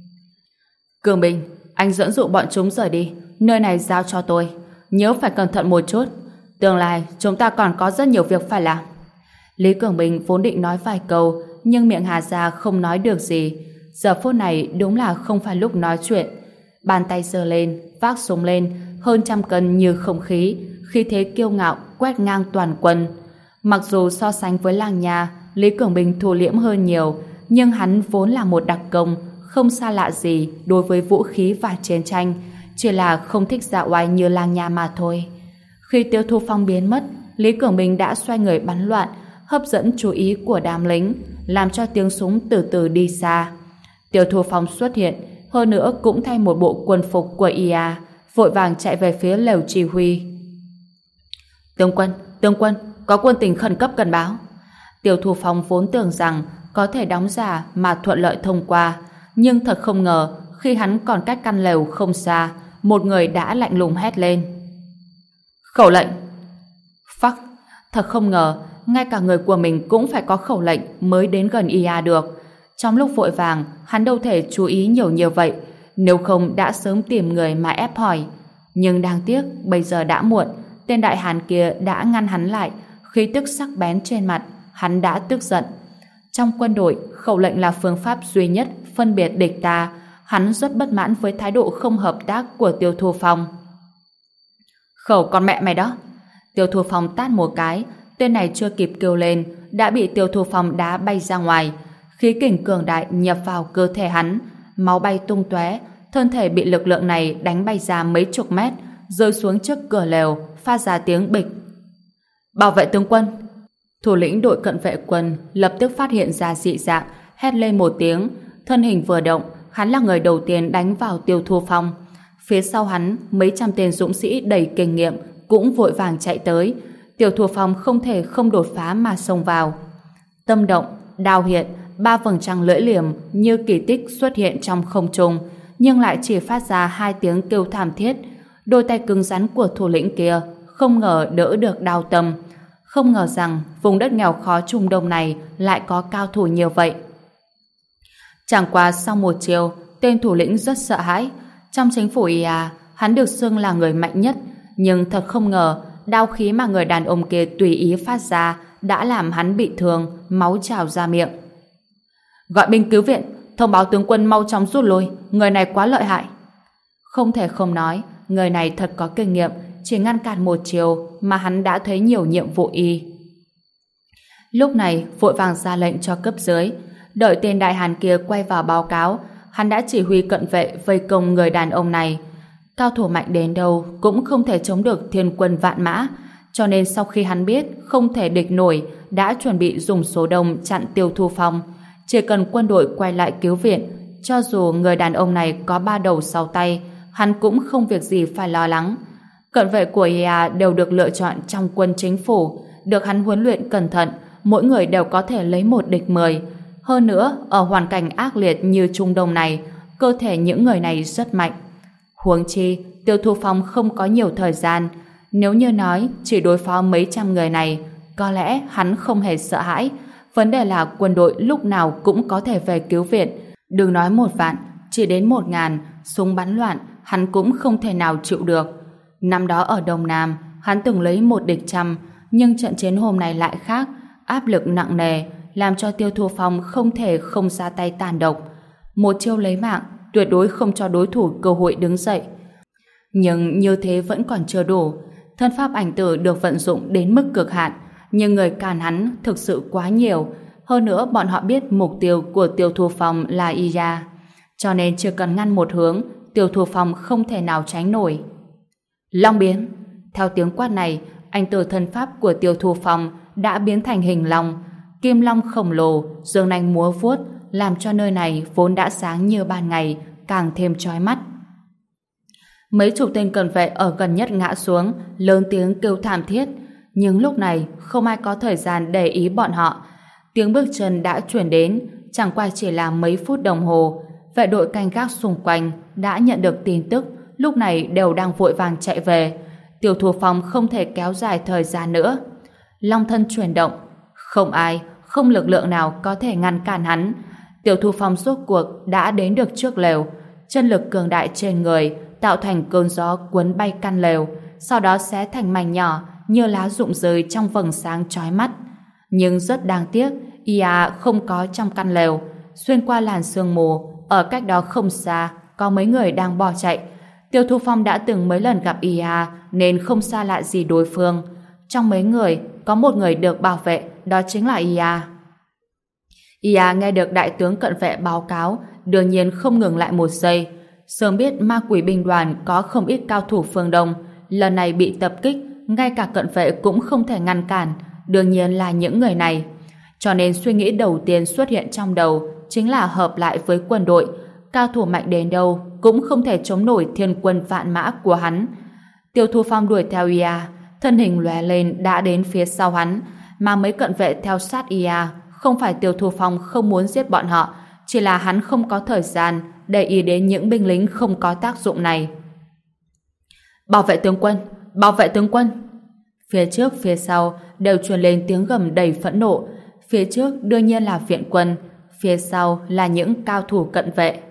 Cường Bình, anh dẫn dụ bọn chúng rời đi, nơi này giao cho tôi, nhớ phải cẩn thận một chút, tương lai chúng ta còn có rất nhiều việc phải làm. Lý Cường Bình vốn định nói vài câu, nhưng miệng hà ra không nói được gì. Giờ phút này đúng là không phải lúc nói chuyện. Bàn tay giơ lên, vác súng lên, hơn 100 cân như không khí, khí thế kiêu ngạo quét ngang toàn quân. Mặc dù so sánh với Lang Nha, Lý Cường Bình thu liễm hơn nhiều, nhưng hắn vốn là một đặc công, không xa lạ gì đối với vũ khí và chiến tranh, chỉ là không thích dạo oai như Lang Nha mà thôi. Khi Tiêu Thu Phong biến mất, Lý Cường Bình đã xoay người bắn loạn, hấp dẫn chú ý của đám lính, làm cho tiếng súng từ từ đi xa. Tiêu Thu Phong xuất hiện, hơn nữa cũng thay một bộ quân phục của IA, vội vàng chạy về phía lều chỉ huy. Tướng quân, có quân tình khẩn cấp cần báo. Tiêu Thu Phong vốn tưởng rằng có thể đóng giả mà thuận lợi thông qua, nhưng thật không ngờ khi hắn còn cách căn lều không xa, một người đã lạnh lùng hét lên: khẩu lệnh. Phắc, thật không ngờ ngay cả người của mình cũng phải có khẩu lệnh mới đến gần IA được. Trong lúc vội vàng, hắn đâu thể chú ý nhiều như vậy, nếu không đã sớm tìm người mà ép hỏi. Nhưng đáng tiếc, bây giờ đã muộn, tên đại hán kia đã ngăn hắn lại, khí tức sắc bén trên mặt, hắn đã tức giận. Trong quân đội, khẩu lệnh là phương pháp duy nhất phân biệt địch ta, hắn rất bất mãn với thái độ không hợp tác của Tiêu Thu Phong. Khẩu con mẹ mày đó! Tiêu Thu Phong tát một cái, tên này chưa kịp kêu lên, đã bị Tiêu Thu Phong đá bay ra ngoài. Khí kình cường đại nhập vào cơ thể hắn, máu bay tung tóe, thân thể bị lực lượng này đánh bay ra mấy chục mét, rơi xuống trước cửa lều, phát ra tiếng bịch. Bảo vệ tướng quân! Thủ lĩnh đội cận vệ quân lập tức phát hiện ra dị dạng, hét lên một tiếng, thân hình vừa động, hắn là người đầu tiên đánh vào Tiêu Thu Phong. Phía sau hắn, mấy trăm tên dũng sĩ đầy kinh nghiệm cũng vội vàng chạy tới. Tiểu Thù Phong không thể không đột phá mà xông vào. Tâm động, đao hiện, ba vầng trăng lưỡi liềm như kỳ tích xuất hiện trong không trung, nhưng lại chỉ phát ra hai tiếng kêu thảm thiết. Đôi tay cứng rắn của thủ lĩnh kia không ngờ đỡ được đao tâm. Không ngờ rằng vùng đất nghèo khó Trung Đông này lại có cao thủ nhiều vậy. Chẳng qua sau một chiều, tên thủ lĩnh rất sợ hãi. Trong chính phủ IA, hắn được xưng là người mạnh nhất, nhưng thật không ngờ đao khí mà người đàn ông kia tùy ý phát ra đã làm hắn bị thương, máu trào ra miệng. Gọi binh cứu viện, thông báo tướng quân mau chóng rút lui, người này quá lợi hại. Không thể không nói, người này thật có kinh nghiệm, chỉ ngăn cản một chiều mà hắn đã thấy nhiều nhiệm vụ y. Lúc này vội vàng ra lệnh cho cấp dưới. Đợi tên đại hàn kia quay vào báo cáo, hắn đã chỉ huy cận vệ vây công người đàn ông này. Cao thủ mạnh đến đâu cũng không thể chống được thiên quân vạn mã, cho nên sau khi hắn biết không thể địch nổi, đã chuẩn bị dùng số đông chặn Tiêu Thu Phong. Chỉ cần quân đội quay lại cứu viện, cho dù người đàn ông này có ba đầu sáu tay, hắn cũng không việc gì phải lo lắng. Cận vệ của IA đều được lựa chọn trong quân chính phủ, được hắn huấn luyện cẩn thận, mỗi người đều có thể lấy một địch 10. Hơn nữa, ở hoàn cảnh ác liệt như Trung Đông này, cơ thể những người này rất mạnh. Huống chi, Tiêu Thu Phong không có nhiều thời gian. Nếu như nói chỉ đối phó mấy trăm người này, có lẽ hắn không hề sợ hãi. Vấn đề là quân đội lúc nào cũng có thể về cứu viện. Đừng nói 1 vạn, chỉ đến 1.000, súng bắn loạn, hắn cũng không thể nào chịu được. Năm đó ở Đông Nam, hắn từng lấy 1 địch 100, nhưng trận chiến hôm nay lại khác, áp lực nặng nề, làm cho Tiêu Thu Phong không thể không ra tay tàn độc. Một chiêu lấy mạng, tuyệt đối không cho đối thủ cơ hội đứng dậy. Nhưng như thế vẫn còn chưa đủ. Thân pháp ảnh tử được vận dụng đến mức cực hạn, nhưng người cản hắn thực sự quá nhiều. Hơn nữa bọn họ biết mục tiêu của Tiêu Thu Phong là Iya, cho nên chỉ cần ngăn một hướng, Tiêu Thu Phong không thể nào tránh nổi. Long biến. Theo tiếng quát này, ảnh tử thân pháp của Tiêu Thu Phong đã biến thành hình long, kim long khổng lồ, dương nanh múa vuốt, làm cho nơi này vốn đã sáng như ban ngày càng thêm chói mắt. Mấy chục tên cận vệ ở gần nhất ngã xuống, lớn tiếng kêu thảm thiết, nhưng lúc này không ai có thời gian để ý bọn họ. Tiếng bước chân đã chuyển đến, chẳng qua chỉ là mấy phút đồng hồ. Vệ đội canh gác xung quanh đã nhận được tin tức, lúc này đều đang vội vàng chạy về. Tiêu Thu Phong không thể kéo dài thời gian nữa. Long thân chuyển động, không ai, không lực lượng nào có thể ngăn cản hắn. Tiêu Thu Phong rốt cuộc đã đến được trước lều, chân lực cường đại trên người tạo thành cơn gió cuốn bay căn lều, sau đó xé thành mảnh nhỏ như lá rụng rơi trong vầng sáng chói mắt. Nhưng rất đáng tiếc, Ia không có trong căn lều. Xuyên qua làn sương mù, ở cách đó không xa có mấy người đang bỏ chạy. Tiêu Thu Phong đã từng mấy lần gặp Ia nên không xa lạ gì đối phương. Trong mấy người có một người được bảo vệ, đó chính là Ia. Ia nghe được đại tướng cận vệ báo cáo, đương nhiên không ngừng lại một giây. Sớm biết ma quỷ binh đoàn có không ít cao thủ phương Đông, lần này bị tập kích, ngay cả cận vệ cũng không thể ngăn cản, đương nhiên là những người này. Cho nên suy nghĩ đầu tiên xuất hiện trong đầu chính là hợp lại với quân đội, cao thủ mạnh đến đâu cũng không thể chống nổi thiên quân vạn mã của hắn. Tiêu Thu Phong đuổi theo Ia, thân hình lóe lên đã đến phía sau hắn, mà mấy cận vệ theo sát Ia. Không phải Tiêu Thu Phong không muốn giết bọn họ, chỉ là hắn không có thời gian để ý đến những binh lính không có tác dụng này. Bảo vệ tướng quân! Bảo vệ tướng quân! Phía trước, phía sau đều truyền lên tiếng gầm đầy phẫn nộ. Phía trước đương nhiên là viện quân, phía sau là những cao thủ cận vệ.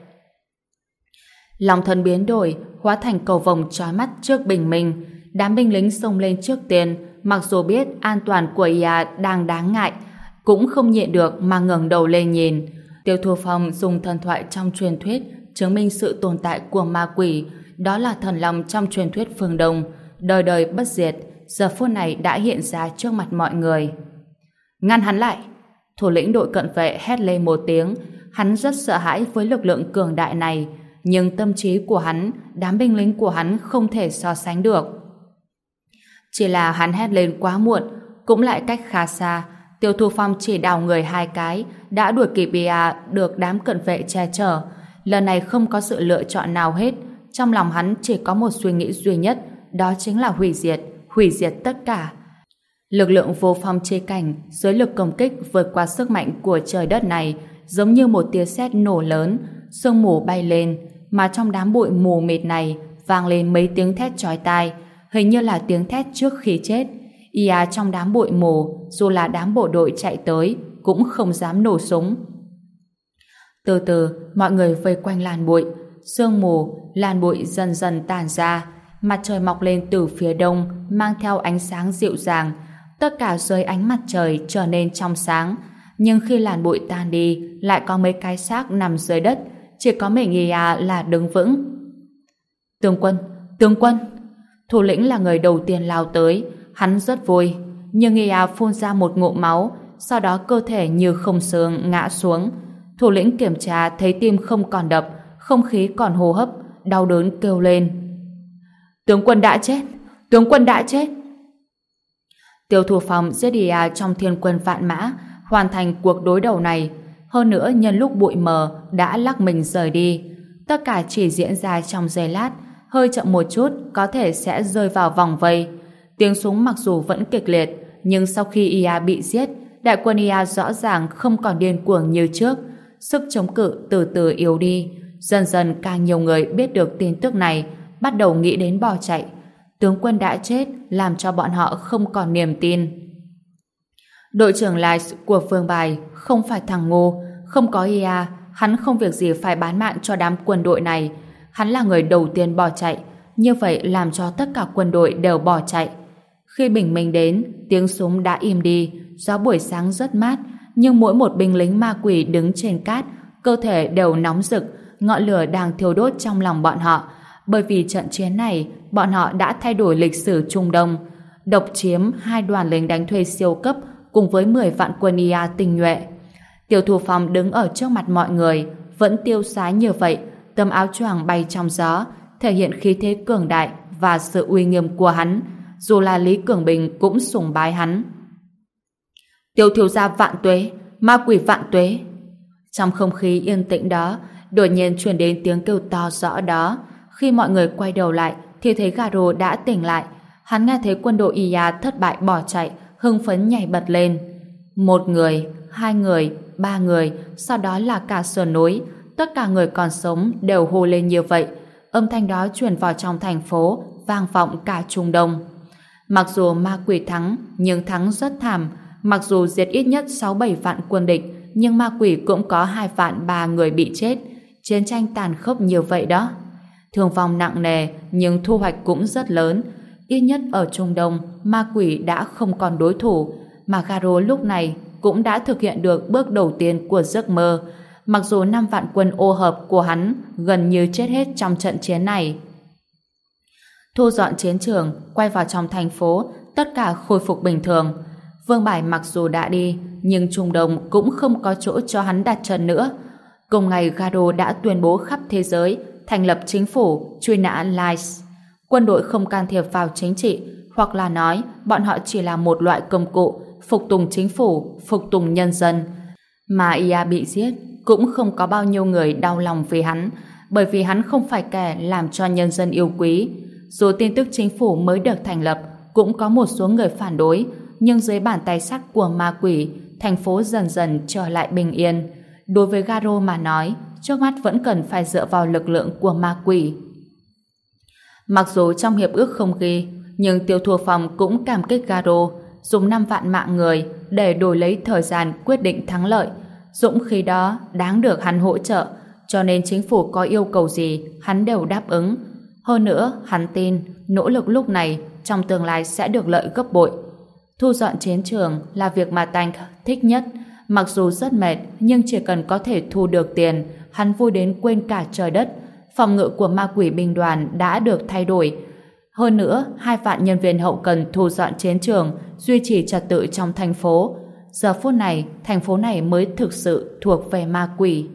Long thân biến đổi, hóa thành cầu vồng chói mắt trước bình minh. Đám binh lính xông lên trước tiên, mặc dù biết an toàn của Ia đang đáng ngại, cũng không nhịn được mà ngẩng đầu lên nhìn. Tiêu Thu Phong dùng thần thoại trong truyền thuyết chứng minh sự tồn tại của ma quỷ, đó là thần long trong truyền thuyết phương Đông, đời đời bất diệt, giờ phút này đã hiện ra trước mặt mọi người. Ngăn hắn lại! Thủ lĩnh đội cận vệ hét lên một tiếng. Hắn rất sợ hãi với lực lượng cường đại này, nhưng tâm trí của hắn, đám binh lính của hắn không thể so sánh được. Chỉ là hắn hét lên quá muộn, cũng lại cách khá xa. Tiêu Thu Phong chỉ đào người 2 cái đã đuổi kịp Ia, được đám cận vệ che chở. Lần này không có sự lựa chọn nào hết, Trong lòng hắn chỉ có một suy nghĩ duy nhất, đó chính là hủy diệt tất cả. Lực lượng vô phong chế cảnh dưới lực công kích vượt qua sức mạnh của trời đất này giống như một tia sét nổ lớn, sương mù bay lên, mà trong đám bụi mù mịt này vang lên mấy tiếng thét chói tai, hình như là tiếng thét trước khi chết. Trong đám bụi mù, dù là đám bộ đội chạy tới, cũng không dám nổ súng. Từ từ, mọi người vây quanh làn bụi, sương mù, làn bụi dần dần tàn ra, mặt trời mọc lên từ phía đông, mang theo ánh sáng dịu dàng, tất cả dưới ánh mặt trời trở nên trong sáng. Nhưng khi làn bụi tan đi, lại có mấy cái xác nằm dưới đất, chỉ có mình Ia là đứng vững. Tướng quân! Thủ lĩnh là người đầu tiên lao tới, hắn rất vui, nhưng Ia phun ra một ngụm máu, sau đó cơ thể như không xương ngã xuống. Thủ lĩnh kiểm tra thấy tim không còn đập, không khí còn hô hấp, đau đớn kêu lên. Tướng quân đã chết! Tướng quân đã chết! Tiêu Thủ Phong giết Ia trong thiên quân vạn mã, hoàn thành cuộc đối đầu này. Hơn nữa nhân lúc bụi mờ đã lắc mình rời đi. Tất cả chỉ diễn ra trong giây lát, hơi chậm một chút có thể sẽ rơi vào vòng vây. Tiếng súng mặc dù vẫn kịch liệt, nhưng sau khi Ia bị giết, đại quân Ia rõ ràng không còn điên cuồng như trước. Sức chống cự từ từ yếu đi. Dần dần càng nhiều người biết được tin tức này, bắt đầu nghĩ đến bỏ chạy. Tướng quân đã chết làm cho bọn họ không còn niềm tin. Đội trưởng Lice của Vương Bài không phải thằng ngu, không có Ia, hắn không việc gì phải bán mạng cho đám quân đội này. Hắn là người đầu tiên bỏ chạy, như vậy làm cho tất cả quân đội đều bỏ chạy. Khi bình minh đến, tiếng súng đã im đi, gió buổi sáng rất mát, nhưng mỗi một binh lính ma quỷ đứng trên cát, cơ thể đều nóng rực, ngọn lửa đang thiêu đốt trong lòng bọn họ. Bởi vì trận chiến này, bọn họ đã thay đổi lịch sử Trung Đông, độc chiếm 2 đoàn lính đánh thuê siêu cấp cùng với 10 vạn quân Ia tinh nhuệ. Tiêu Thủ Phong đứng ở trước mặt mọi người, vẫn tiêu sái như vậy, tấm áo choàng bay trong gió, thể hiện khí thế cường đại và sự uy nghiêm của hắn, dù là Lý Cường Bình cũng sùng bái hắn. Tiêu thiếu gia vạn tuế, ma quỷ vạn tuế. Trong không khí yên tĩnh đó, đột nhiên truyền đến tiếng kêu to rõ đó. Khi mọi người quay đầu lại, thì thấy Garo đã tỉnh lại. Hắn nghe thấy quân đội Ia thất bại bỏ chạy, hưng phấn nhảy bật lên. 1 người, 2 người, 3 người, sau đó là cả sườn núi. Tất cả người còn sống đều hô lên như vậy. Âm thanh đó truyền vào trong thành phố, vang vọng cả Trung Đông. Mặc dù ma quỷ thắng, nhưng thắng rất thảm. Mặc dù diệt ít nhất 6-7 vạn quân địch, nhưng ma quỷ cũng có 2 vạn 3 người bị chết. Chiến tranh tàn khốc như vậy đó. Thương vong nặng nề, nhưng thu hoạch cũng rất lớn. Ít nhất ở Trung Đông, ma quỷ đã không còn đối thủ, mà Garo lúc này cũng đã thực hiện được bước đầu tiên của giấc mơ. Mặc dù 5 vạn quân ô hợp của hắn gần như chết hết trong trận chiến này. Thu dọn chiến trường, quay vào trong thành phố, tất cả khôi phục bình thường. Vương Bài mặc dù đã đi, nhưng Trung Đông cũng không có chỗ cho hắn đặt chân nữa. Cùng ngày Garo đã tuyên bố khắp thế giới thành lập chính phủ, truy nã Lice. Quân đội không can thiệp vào chính trị, hoặc là nói bọn họ chỉ là một loại công cụ, phục tùng chính phủ, phục tùng nhân dân. Mà Ia bị giết, cũng không có bao nhiêu người đau lòng vì hắn, bởi vì hắn không phải kẻ làm cho nhân dân yêu quý. Dù tin tức chính phủ mới được thành lập, cũng có một số người phản đối, nhưng dưới bàn tay sắt của ma quỷ, thành phố dần dần trở lại bình yên. Đối với Garo mà nói, trước mắt vẫn cần phải dựa vào lực lượng của ma quỷ. Mặc dù trong hiệp ước không ghi, nhưng Tiêu Thủ Phong cũng cảm kích Garo, dùng 5 vạn mạng người để đổi lấy thời gian quyết định thắng lợi. Dũng khí đó đáng được hắn hỗ trợ, cho nên chính phủ có yêu cầu gì hắn đều đáp ứng. Hơn nữa, hắn tin nỗ lực lúc này trong tương lai sẽ được lợi gấp bội. Thu dọn chiến trường là việc mà Tank thích nhất. Mặc dù rất mệt, nhưng chỉ cần có thể thu được tiền, hắn vui đến quên cả trời đất. Phòng ngự của ma quỷ binh đoàn đã được thay đổi. Hơn nữa, 2 vạn nhân viên hậu cần thu dọn chiến trường, duy trì trật tự trong thành phố. Giờ phút này, thành phố này mới thực sự thuộc về ma quỷ.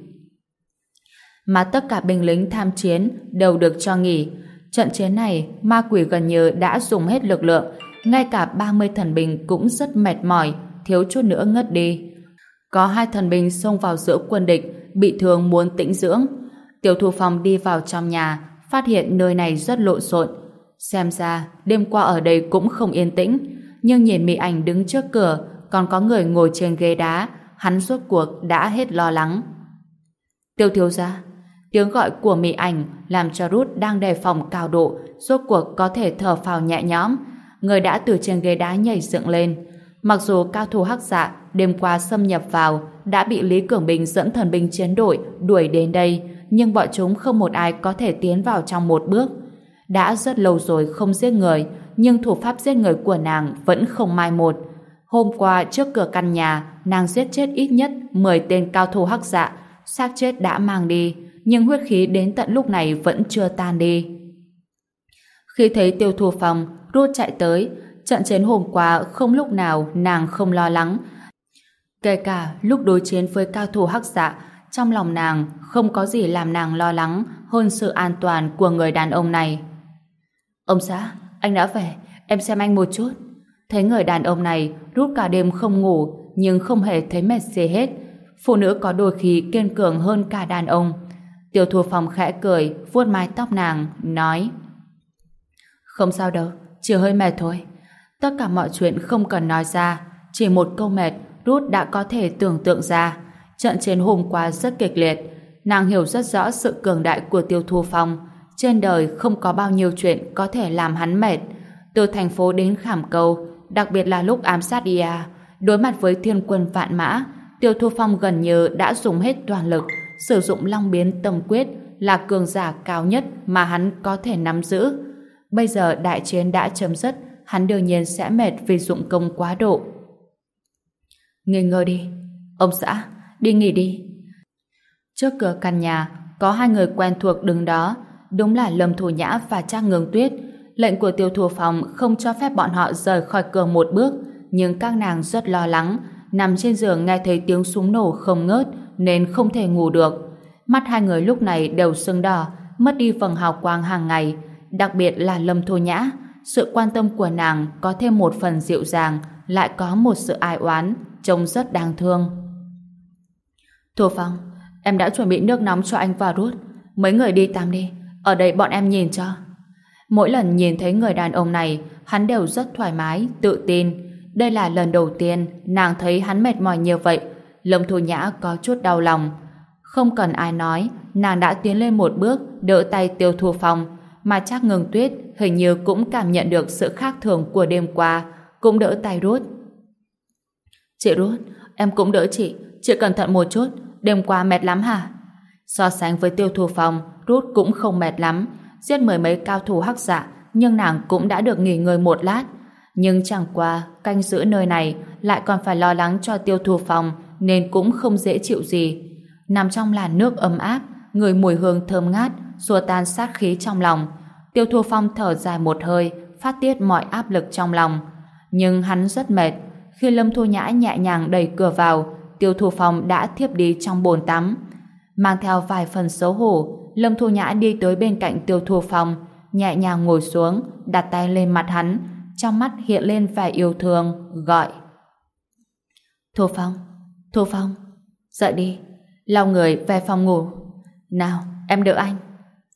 Mà tất cả binh lính tham chiến đều được cho nghỉ. Trận chiến này, ma quỷ gần như đã dùng hết lực lượng. Ngay cả 30 thần binh cũng rất mệt mỏi, thiếu chút nữa ngất đi. Có 2 thần binh xông vào giữa quân địch, bị thương muốn tĩnh dưỡng. Tiêu Thủ Phong đi vào trong nhà, phát hiện nơi này rất lộn xộn. Xem ra đêm qua ở đây cũng không yên tĩnh, nhưng nhìn Mỹ Ảnh đứng trước cửa, còn có người ngồi trên ghế đá, hắn rốt cuộc đã hết lo lắng. Tiêu thiếu gia. Tiếng gọi của Mỹ Ảnh làm cho Ruth đang đề phòng cao độ rốt cuộc có thể thở phào nhẹ nhõm. Người đã từ trên ghế đá nhảy dựng lên. Mặc dù cao thủ Hắc Dạ đêm qua xâm nhập vào đã bị Lý Cường Bình dẫn thần binh chiến đội đuổi đến đây, nhưng bọn chúng không một ai có thể tiến vào trong một bước. Đã rất lâu rồi không giết người, nhưng thủ pháp giết người của nàng vẫn không mai một. Hôm qua trước cửa căn nhà, nàng giết chết ít nhất 10 tên cao thủ Hắc Dạ, xác chết đã mang đi, nhưng huyết khí đến tận lúc này vẫn chưa tan đi. Khi thấy Tiêu Thu Phong, Ruth chạy tới. Trận chiến hôm qua không lúc nào nàng không lo lắng. Kể cả lúc đối chiến với cao thủ Hắc Dạ, trong lòng nàng không có gì làm nàng lo lắng hơn sự an toàn của người đàn ông này. Ông xã, anh đã về, em xem anh một chút. Thấy người đàn ông này Ruth cả đêm không ngủ, nhưng không hề thấy mệt gì hết. Phụ nữ có đôi khi kiên cường hơn cả đàn ông. Tiêu Thu Phong khẽ cười, vuốt mái tóc nàng, nói: Không sao đâu, chỉ hơi mệt thôi. Tất cả mọi chuyện không cần nói ra, chỉ một câu mệt, Ruth đã có thể tưởng tượng ra. Trận chiến hôm qua rất kịch liệt, nàng hiểu rất rõ sự cường đại của Tiêu Thu Phong. Trên đời không có bao nhiêu chuyện có thể làm hắn mệt. Từ thành phố đến Khảm Câu, đặc biệt là lúc ám sát Ia, đối mặt với thiên quân vạn mã, Tiêu Thu Phong gần như đã dùng hết toàn lực, sử dụng Long Biến Tâm Quyết, là cường giả cao nhất mà hắn có thể nắm giữ. Bây giờ đại chiến đã chấm dứt, hắn đương nhiên sẽ mệt vì dụng công quá độ. Nghỉ ngơi đi. Ông xã, đi nghỉ đi. Trước cửa căn nhà, có hai người quen thuộc đứng đó, đúng là Lâm Thu Nhã và Trác Ngưng Tuyết. Lệnh của Tiêu Thu Phong không cho phép bọn họ rời khỏi cửa một bước, nhưng các nàng rất lo lắng, nằm trên giường nghe thấy tiếng súng nổ không ngớt nên không thể ngủ được. Mắt hai người lúc này đều sưng đỏ, mất đi vầng hào quang hàng ngày, đặc biệt là Lâm Thu Nhã. Sự quan tâm của nàng có thêm một phần dịu dàng, lại có một sự ai oán, trông rất đáng thương. Thu Phong, em đã chuẩn bị nước nóng cho anh và Ruth. Mấy người đi tắm đi, ở đây bọn em nhìn cho. Mỗi lần nhìn thấy người đàn ông này, hắn đều rất thoải mái, tự tin. Đây là lần đầu tiên nàng thấy hắn mệt mỏi như vậy. Lâm Thu Nhã có chút đau lòng. Không cần ai nói, nàng đã tiến lên một bước, đỡ tay Tiêu Thu Phong, mà Trác Ngưng Tuyết hình như cũng cảm nhận được sự khác thường của đêm qua, cũng đỡ tay Ruth. Chị Ruth, em cũng đỡ chị cẩn thận một chút, đêm qua mệt lắm hả? So sánh với Tiêu Thu Phong, Ruth cũng không mệt lắm, giết mười mấy cao thủ Hắc Dạ, nhưng nàng cũng đã được nghỉ ngơi một lát. Nhưng chẳng qua, canh giữ nơi này lại còn phải lo lắng cho Tiêu Thu Phong, nên cũng không dễ chịu gì. Nằm trong làn nước ấm áp, ngửi mùi hương thơm ngát, xua tan sát khí trong lòng. Tiêu Thu Phong thở dài một hơi, phát tiết mọi áp lực trong lòng. Nhưng hắn rất mệt. Khi Lâm Thu Nhã nhẹ nhàng đẩy cửa vào, Tiêu Thu Phong đã thiếp đi trong bồn tắm. Mang theo vài phần xấu hổ, Lâm Thu Nhã đi tới bên cạnh Tiêu Thu Phong, nhẹ nhàng ngồi xuống, đặt tay lên mặt hắn, trong mắt hiện lên vẻ yêu thương, gọi: Thu Phong, Thu Phong, dậy đi, lau người về phòng ngủ. Nào, em đỡ anh.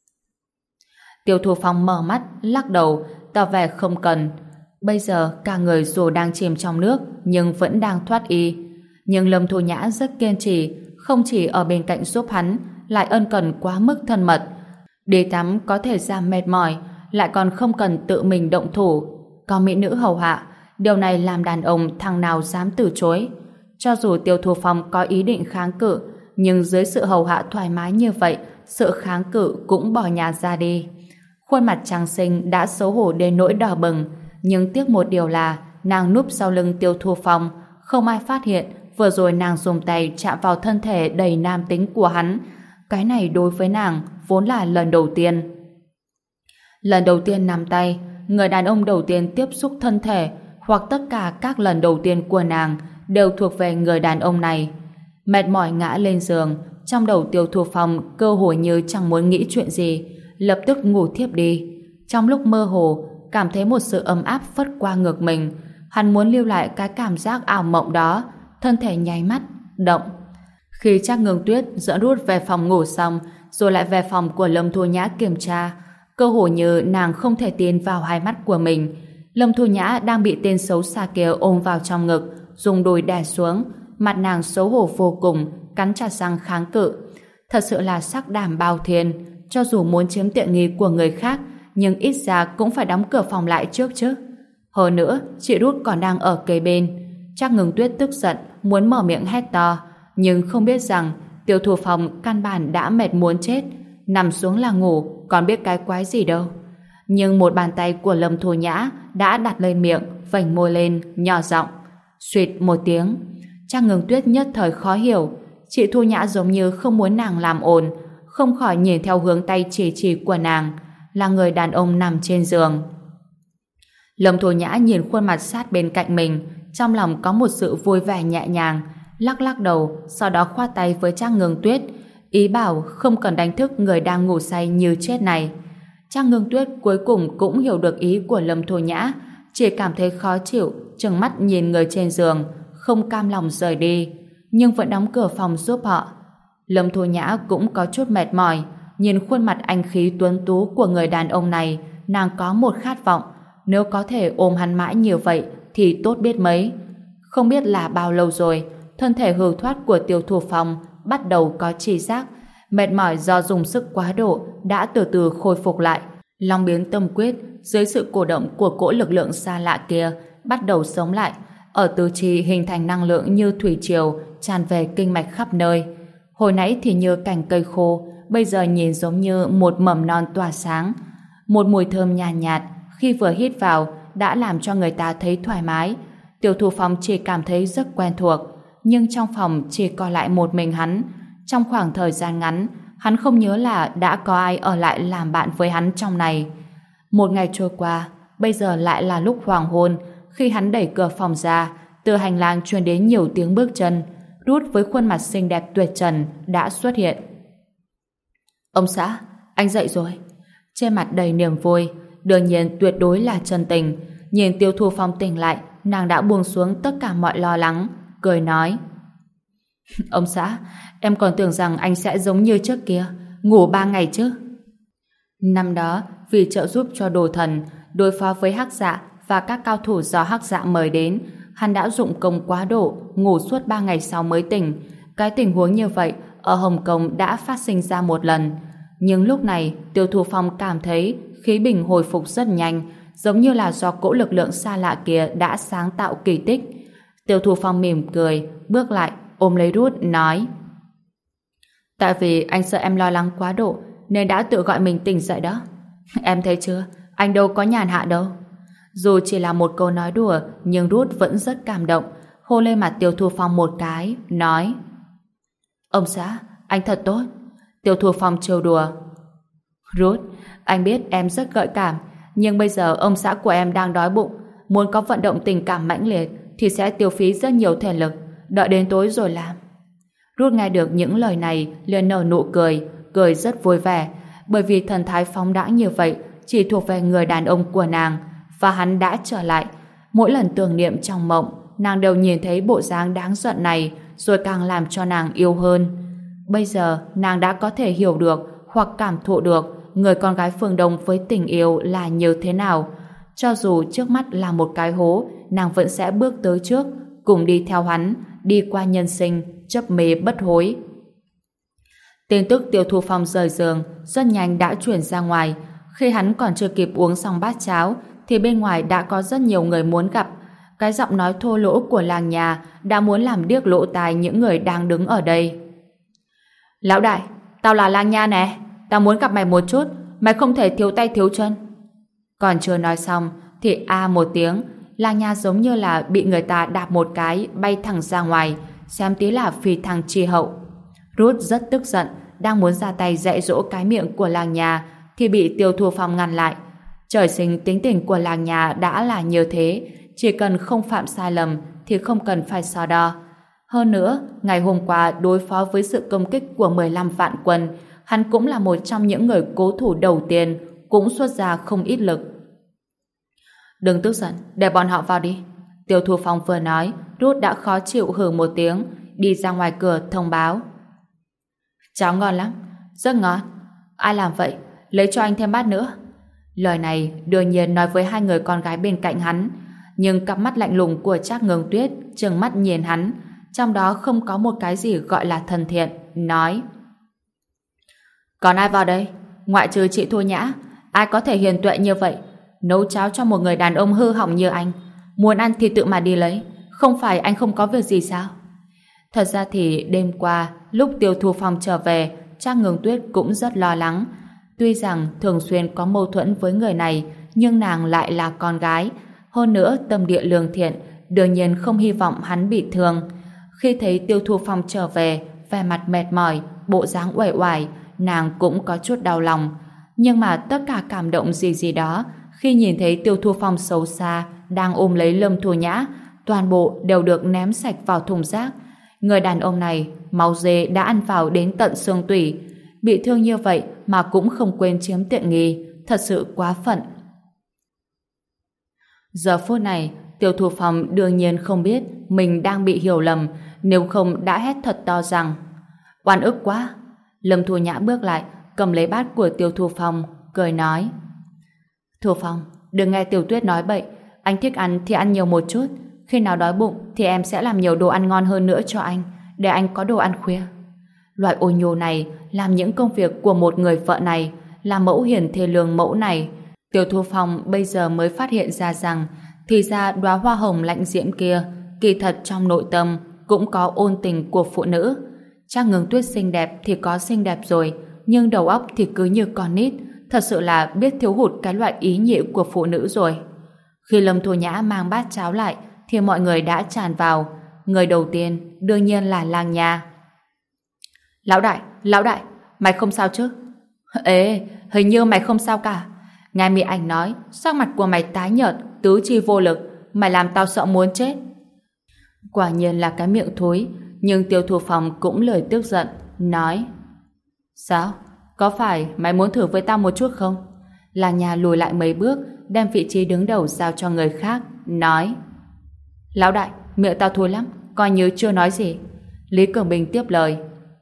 Tiêu Thu Phong mở mắt, lắc đầu, tỏ vẻ không cần. Bây giờ cả người dù đang chìm trong nước, nhưng vẫn đang thoát y. Nhưng Lâm Thu Nhã rất kiên trì, không chỉ ở bên cạnh giúp hắn, lại ân cần quá mức thân mật. Đi tắm có thể giảm mệt mỏi, lại còn không cần tự mình động thủ. Có mỹ nữ hầu hạ, điều này làm đàn ông thằng nào dám từ chối. Cho dù Tiêu Thu Phong có ý định kháng cự, nhưng dưới sự hầu hạ thoải mái như vậy, sự kháng cự cũng bỏ nhà ra đi. Khuôn mặt trắng xinh đã xấu hổ đến nỗi đỏ bừng, nhưng tiếc một điều là nàng núp sau lưng Tiêu Thu Phong, không ai phát hiện vừa rồi nàng dùng tay chạm vào thân thể đầy nam tính của hắn. Cái này đối với nàng vốn là lần đầu tiên. Lần đầu tiên nắm tay, người đàn ông đầu tiên tiếp xúc thân thể, hoặc tất cả các lần đầu tiên của nàng đều thuộc về người đàn ông này. Mệt mỏi ngã lên giường, trong đầu Tiêu Thu Phong cơ hồ như chẳng muốn nghĩ chuyện gì, lập tức ngủ thiếp đi. Trong lúc mơ hồ, cảm thấy một sự ấm áp phất qua ngực mình. Hắn muốn lưu lại cái cảm giác ảo mộng đó, thân thể nháy mắt, động. Khi Trác Ngưng Tuyết dẫn Ruth về phòng ngủ xong, rồi lại về phòng của Lâm Thu Nhã kiểm tra, Cơ hồ như nàng không thể tin vào hai mắt của mình. Lâm Thu Nhã đang bị tên xấu xa kia ôm vào trong ngực, dùng đùi đè xuống, mặt nàng xấu hổ vô cùng, cắn chặt răng kháng cự. Thật sự là sắc đảm bao thiên, cho dù muốn chiếm tiện nghi của người khác, nhưng ít ra cũng phải đóng cửa phòng lại trước chứ. Hơn nữa, chị Rút còn đang ở kế bên. Trác Ngưng Tuyết tức giận, muốn mở miệng hét to, nhưng không biết rằng Tiêu Thu Phong căn bản đã mệt muốn chết, nằm xuống là ngủ, còn biết cái quái gì đâu. Nhưng một bàn tay của Lâm Thu Nhã đã đặt lên miệng, vành môi lên, nhỏ giọng, suýt một tiếng. Trác Ngưng Tuyết nhất thời khó hiểu, chị Thu Nhã giống như không muốn nàng làm ồn, không khỏi nhìn theo hướng tay chỉ của nàng, là người đàn ông nằm trên giường. Lâm Thu Nhã nhìn khuôn mặt sát bên cạnh mình, trong lòng có một sự vui vẻ nhẹ nhàng, lắc lắc đầu, sau đó khoát tay với Trác Ngưng Tuyết, ý bảo không cần đánh thức người đang ngủ say như chết này. Trác Ngưng Tuyết cuối cùng cũng hiểu được ý của Lâm Thu Nhã, chỉ cảm thấy khó chịu, trừng mắt nhìn người trên giường, không cam lòng rời đi, nhưng vẫn đóng cửa phòng giúp họ. Lâm Thu Nhã cũng có chút mệt mỏi, nhìn khuôn mặt anh khí tuấn tú của người đàn ông này, nàng có một khát vọng, nếu có thể ôm hắn mãi như vậy thì tốt biết mấy. Không biết là bao lâu rồi, thân thể hư thoát của Tiêu Thu Phong bắt đầu có tri giác, mệt mỏi do dùng sức quá độ đã từ từ khôi phục lại. Long biến tâm quyết dưới sự cổ động của cỗ lực lượng xa lạ kia bắt đầu sống lại, ở tứ chi hình thành năng lượng như thủy triều tràn về kinh mạch khắp nơi. Hồi nãy thì như cành cây khô, bây giờ nhìn giống như một mầm non tỏa sáng. Một mùi thơm nhàn nhạt, khi vừa hít vào đã làm cho người ta thấy thoải mái. Tiêu Thu Phong chỉ cảm thấy rất quen thuộc, nhưng trong phòng chỉ còn lại một mình hắn. Trong khoảng thời gian ngắn, hắn không nhớ là đã có ai ở lại làm bạn với hắn trong này. Một ngày trôi qua, bây giờ lại là lúc hoàng hôn. Khi hắn đẩy cửa phòng ra, từ hành lang truyền đến nhiều tiếng bước chân. Rút với khuôn mặt xinh đẹp tuyệt trần đã xuất hiện. Ông xã, anh dậy rồi. Trên mặt đầy niềm vui, đương nhiên tuyệt đối là chân tình. Nhìn Tiêu Thu Phong tỉnh lại, nàng đã buông xuống tất cả mọi lo lắng, cười nói: Ông xã, em còn tưởng rằng anh sẽ giống như trước kia, ngủ 3 ngày chứ. Năm đó, vì trợ giúp cho Đồ Thần đối phó với Hắc Dạ và các cao thủ do Hắc Dạ mời đến, hắn đã dụng công quá độ, ngủ suốt 3 ngày sau mới tỉnh. Cái tình huống như vậy ở Hồng Kông đã phát sinh ra một lần. Nhưng lúc này, Tiêu Thu Phong cảm thấy khí bình hồi phục rất nhanh, giống như là do cỗ lực lượng xa lạ kia đã sáng tạo kỳ tích. Tiêu Thu Phong mỉm cười, bước lại, ôm lấy Rút, nói: Tại vì anh sợ em lo lắng quá độ, nên đã tự gọi mình tỉnh dậy đó. Em thấy chưa, anh đâu có nhàn hạ đâu. Dù chỉ là một câu nói đùa, nhưng Rút vẫn rất cảm động, hôn lên mặt Tiêu Thu Phong một cái, nói: Ông xã, anh thật tốt. Tiêu Thu Phong trêu đùa: Rút, anh biết em rất gợi cảm, nhưng bây giờ ông xã của em đang đói bụng, muốn có vận động tình cảm mãnh liệt thì sẽ tiêu phí rất nhiều thể lực, đợi đến tối rồi làm. Rút nghe được những lời này liền nở nụ cười, cười rất vui vẻ, bởi vì thần thái phóng đãng như vậy chỉ thuộc về người đàn ông của nàng, và hắn đã trở lại. Mỗi lần tưởng niệm trong mộng, nàng đều nhìn thấy bộ dáng đáng giận này, rồi càng làm cho nàng yêu hơn. Bây giờ nàng đã có thể hiểu được hoặc cảm thụ được người con gái phương Đông với tình yêu là như thế nào. Cho dù trước mắt là một cái hố, nàng vẫn sẽ bước tới trước, cùng đi theo hắn, đi qua nhân sinh chấp mê bất hối. Tin tức Tiêu Thu Phong rời giường rất nhanh đã chuyển ra ngoài. Khi hắn còn chưa kịp uống xong bát cháo thì bên ngoài đã có rất nhiều người muốn gặp. Cái giọng nói thô lỗ của làng nhà đã muốn làm điếc lỗ tai những người đang đứng ở đây. Lão đại, tao là Lang Nha nè, tao muốn gặp mày một chút, mày không thể thiếu tay thiếu chân. Còn chưa nói xong thì một tiếng, Lang Nha giống như là bị người ta đạp một cái bay thẳng ra ngoài, xem tí là phi thăng chi hậu. Rút rất tức giận, đang muốn ra tay dạy dỗ cái miệng của Lang Nha thì bị Tiêu Thu Phong ngăn lại. Trời sinh tính tình của Lang Nha đã là như thế, chỉ cần không phạm sai lầm thì không cần phải so đo. Hơn nữa, ngày hôm qua đối phó với sự công kích của 15 vạn quân, hắn cũng là một trong những người cố thủ đầu tiên, cũng xuất ra không ít lực. Đừng tức giận, để bọn họ vào đi. Tiêu Thu Phong vừa nói, Rút đã khó chịu hừ một tiếng, đi ra ngoài cửa thông báo. Cháo ngon lắm, rất ngon. Ai làm vậy? Lấy cho anh thêm bát nữa. Lời này đương nhiên nói với hai người con gái bên cạnh hắn, nhưng cặp mắt lạnh lùng của Trác Ngưng Tuyết trừng mắt nhìn hắn, trong đó không có một cái gì gọi là thân thiện, nói: Còn ai vào đây? Ngoại trừ chị Thu Nhã, ai có thể hiền tuệ như vậy? Nấu cháo cho một người đàn ông hư hỏng như anh, muốn ăn thì tự mà đi lấy, không phải anh không có việc gì sao? Thật ra thì đêm qua, lúc Tiêu Thu Phong trở về, Trác Ngưng Tuyết cũng rất lo lắng. Tuy rằng thường xuyên có mâu thuẫn với người này, nhưng nàng lại là con gái. Hơn nữa, tâm địa lương thiện, đương nhiên không hy vọng hắn bị thương. Khi thấy Tiêu Thu Phong trở về, vẻ mặt mệt mỏi, bộ dáng uể oải, nàng cũng có chút đau lòng. Nhưng mà tất cả cảm động gì đó, khi nhìn thấy Tiêu Thu Phong xấu xa, đang ôm lấy Lâm Thu Nhã, toàn bộ đều được ném sạch vào thùng rác. Người đàn ông này, máu dê đã ăn vào đến tận xương tủy. Bị thương như vậy mà cũng không quên chiếm tiện nghi, thật sự quá phận. Giờ phút này, Tiêu Thu Phong đương nhiên không biết mình đang bị hiểu lầm, nếu không đã hét thật to rằng: Oan ức quá! Lâm Thu Nhã bước lại, cầm lấy bát của Tiêu Thu Phong, cười nói: Thu Phong, đừng nghe Tiểu Tuyết nói bậy, anh thích ăn thì ăn nhiều một chút, khi nào đói bụng thì em sẽ làm nhiều đồ ăn ngon hơn nữa cho anh, để anh có đồ ăn khuya. Loại ôn nhô này, làm những công việc của một người vợ này, là mẫu hiền thê lương mẫu này. Tiêu Thu Phong bây giờ mới phát hiện ra rằng, thì ra đóa hoa hồng lạnh diễm kia, kỳ thật trong nội tâm cũng có ôn tình của phụ nữ. Trác Ngưng Tuyết xinh đẹp thì có xinh đẹp rồi, nhưng đầu óc thì cứ như con nít, thật sự là biết thiếu hụt cái loại ý nhị của phụ nữ rồi. Khi Lâm Thu Nhã mang bát cháo lại, thì mọi người đã tràn vào. Người đầu tiên đương nhiên là Lang Nha. Lão đại, mày không sao chứ? Ê, hình như mày không sao cả. Nghe Mỹ Ảnh nói, sắc mặt của mày tái nhợt, tứ chi vô lực, mày làm tao sợ muốn chết. Quả nhiên là cái miệng thối, nhưng Tiêu Thu Phong cũng lời tức giận, nói: Sao? Có phải mày muốn thử với tao một chút không? Lang Nha lùi lại mấy bước, đem vị trí đứng đầu giao cho người khác, nói: Lão đại, miệng tao thối lắm, coi như chưa nói gì. Lý Cường Bình tiếp lời: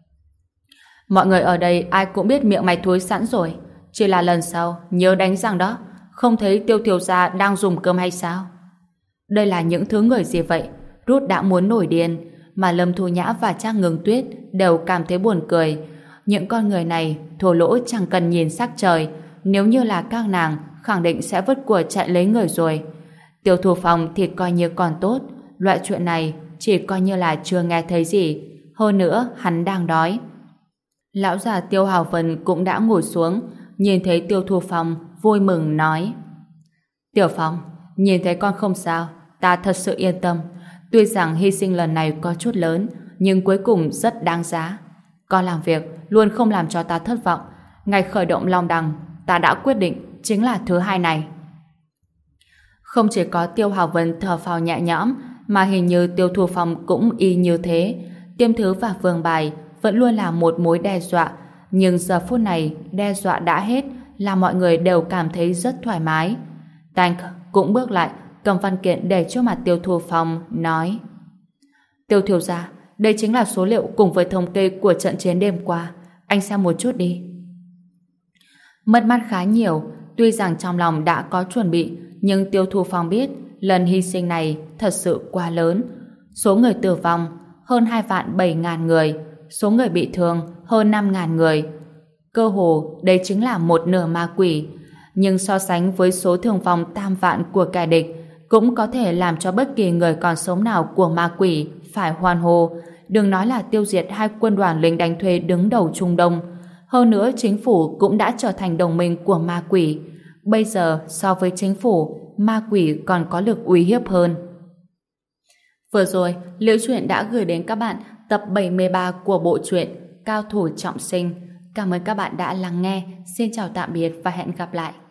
Mọi người ở đây ai cũng biết miệng mày thối sẵn rồi, chỉ là lần sau nhớ đánh răng đó, không thấy Tiêu thiếu gia đang dùng cơm hay sao? Đây là những thứ người gì vậy? Rút đã muốn nổi điên, mà Lâm Thu Nhã và Trác Ngưng Tuyết đều cảm thấy buồn cười. Những con người này thô lỗ chẳng cần nhìn sắc trời, nếu như là các nàng khẳng định sẽ vứt của chạy lấy người rồi. Tiêu Thu Phong thì coi như còn tốt, loại chuyện này chỉ coi như là chưa nghe thấy gì. Hơn nữa hắn đang đói. Lão già Tiêu Hào Vân cũng đã ngồi xuống, nhìn thấy Tiêu Thu Phong vui mừng nói: Tiểu Phong, nhìn thấy con không sao, ta thật sự yên tâm. Tuy rằng hy sinh lần này có chút lớn, nhưng cuối cùng rất đáng giá. Con làm việc luôn không làm cho ta thất vọng. Ngày khởi động Long Đằng, ta đã quyết định chính là thứ hai này. Không chỉ có Tiêu Hào Vân thở phào nhẹ nhõm, mà hình như Tiêu Thu Phong cũng y như thế. Tiêm Thứ và Vương Bài vẫn luôn là một mối đe dọa, nhưng giờ phút này đe dọa đã hết, là mọi người đều cảm thấy rất thoải mái. Tank cũng bước lại, cầm văn kiện để trước mặt Tiêu Thu Phong, nói: Tiêu thiếu gia, đây chính là số liệu cùng với thống kê của trận chiến đêm qua, anh xem một chút đi. Mất mát khá nhiều, tuy rằng trong lòng đã có chuẩn bị, nhưng Tiêu Thu Phong biết lần hy sinh này thật sự quá lớn. Số người tử vong hơn 2.700.000 người, số người bị thương hơn 5.000 người. Cơ hồ đây chính là một nửa ma quỷ, nhưng so sánh với số thương vong tam vạn của kẻ địch, cũng có thể làm cho bất kỳ người còn sống nào của ma quỷ phải hoan hô. Đừng nói là tiêu diệt hai quân đoàn lính đánh thuê đứng đầu Trung Đông. Hơn nữa chính phủ cũng đã trở thành đồng minh của ma quỷ. Bây giờ so với chính phủ, ma quỷ còn có lực uy hiếp hơn. Vừa rồi, Liễu Chuyện đã gửi đến các bạn tập 73 của bộ truyện Cao Thủ Trọng Sinh. Cảm ơn các bạn đã lắng nghe. Xin chào tạm biệt và hẹn gặp lại.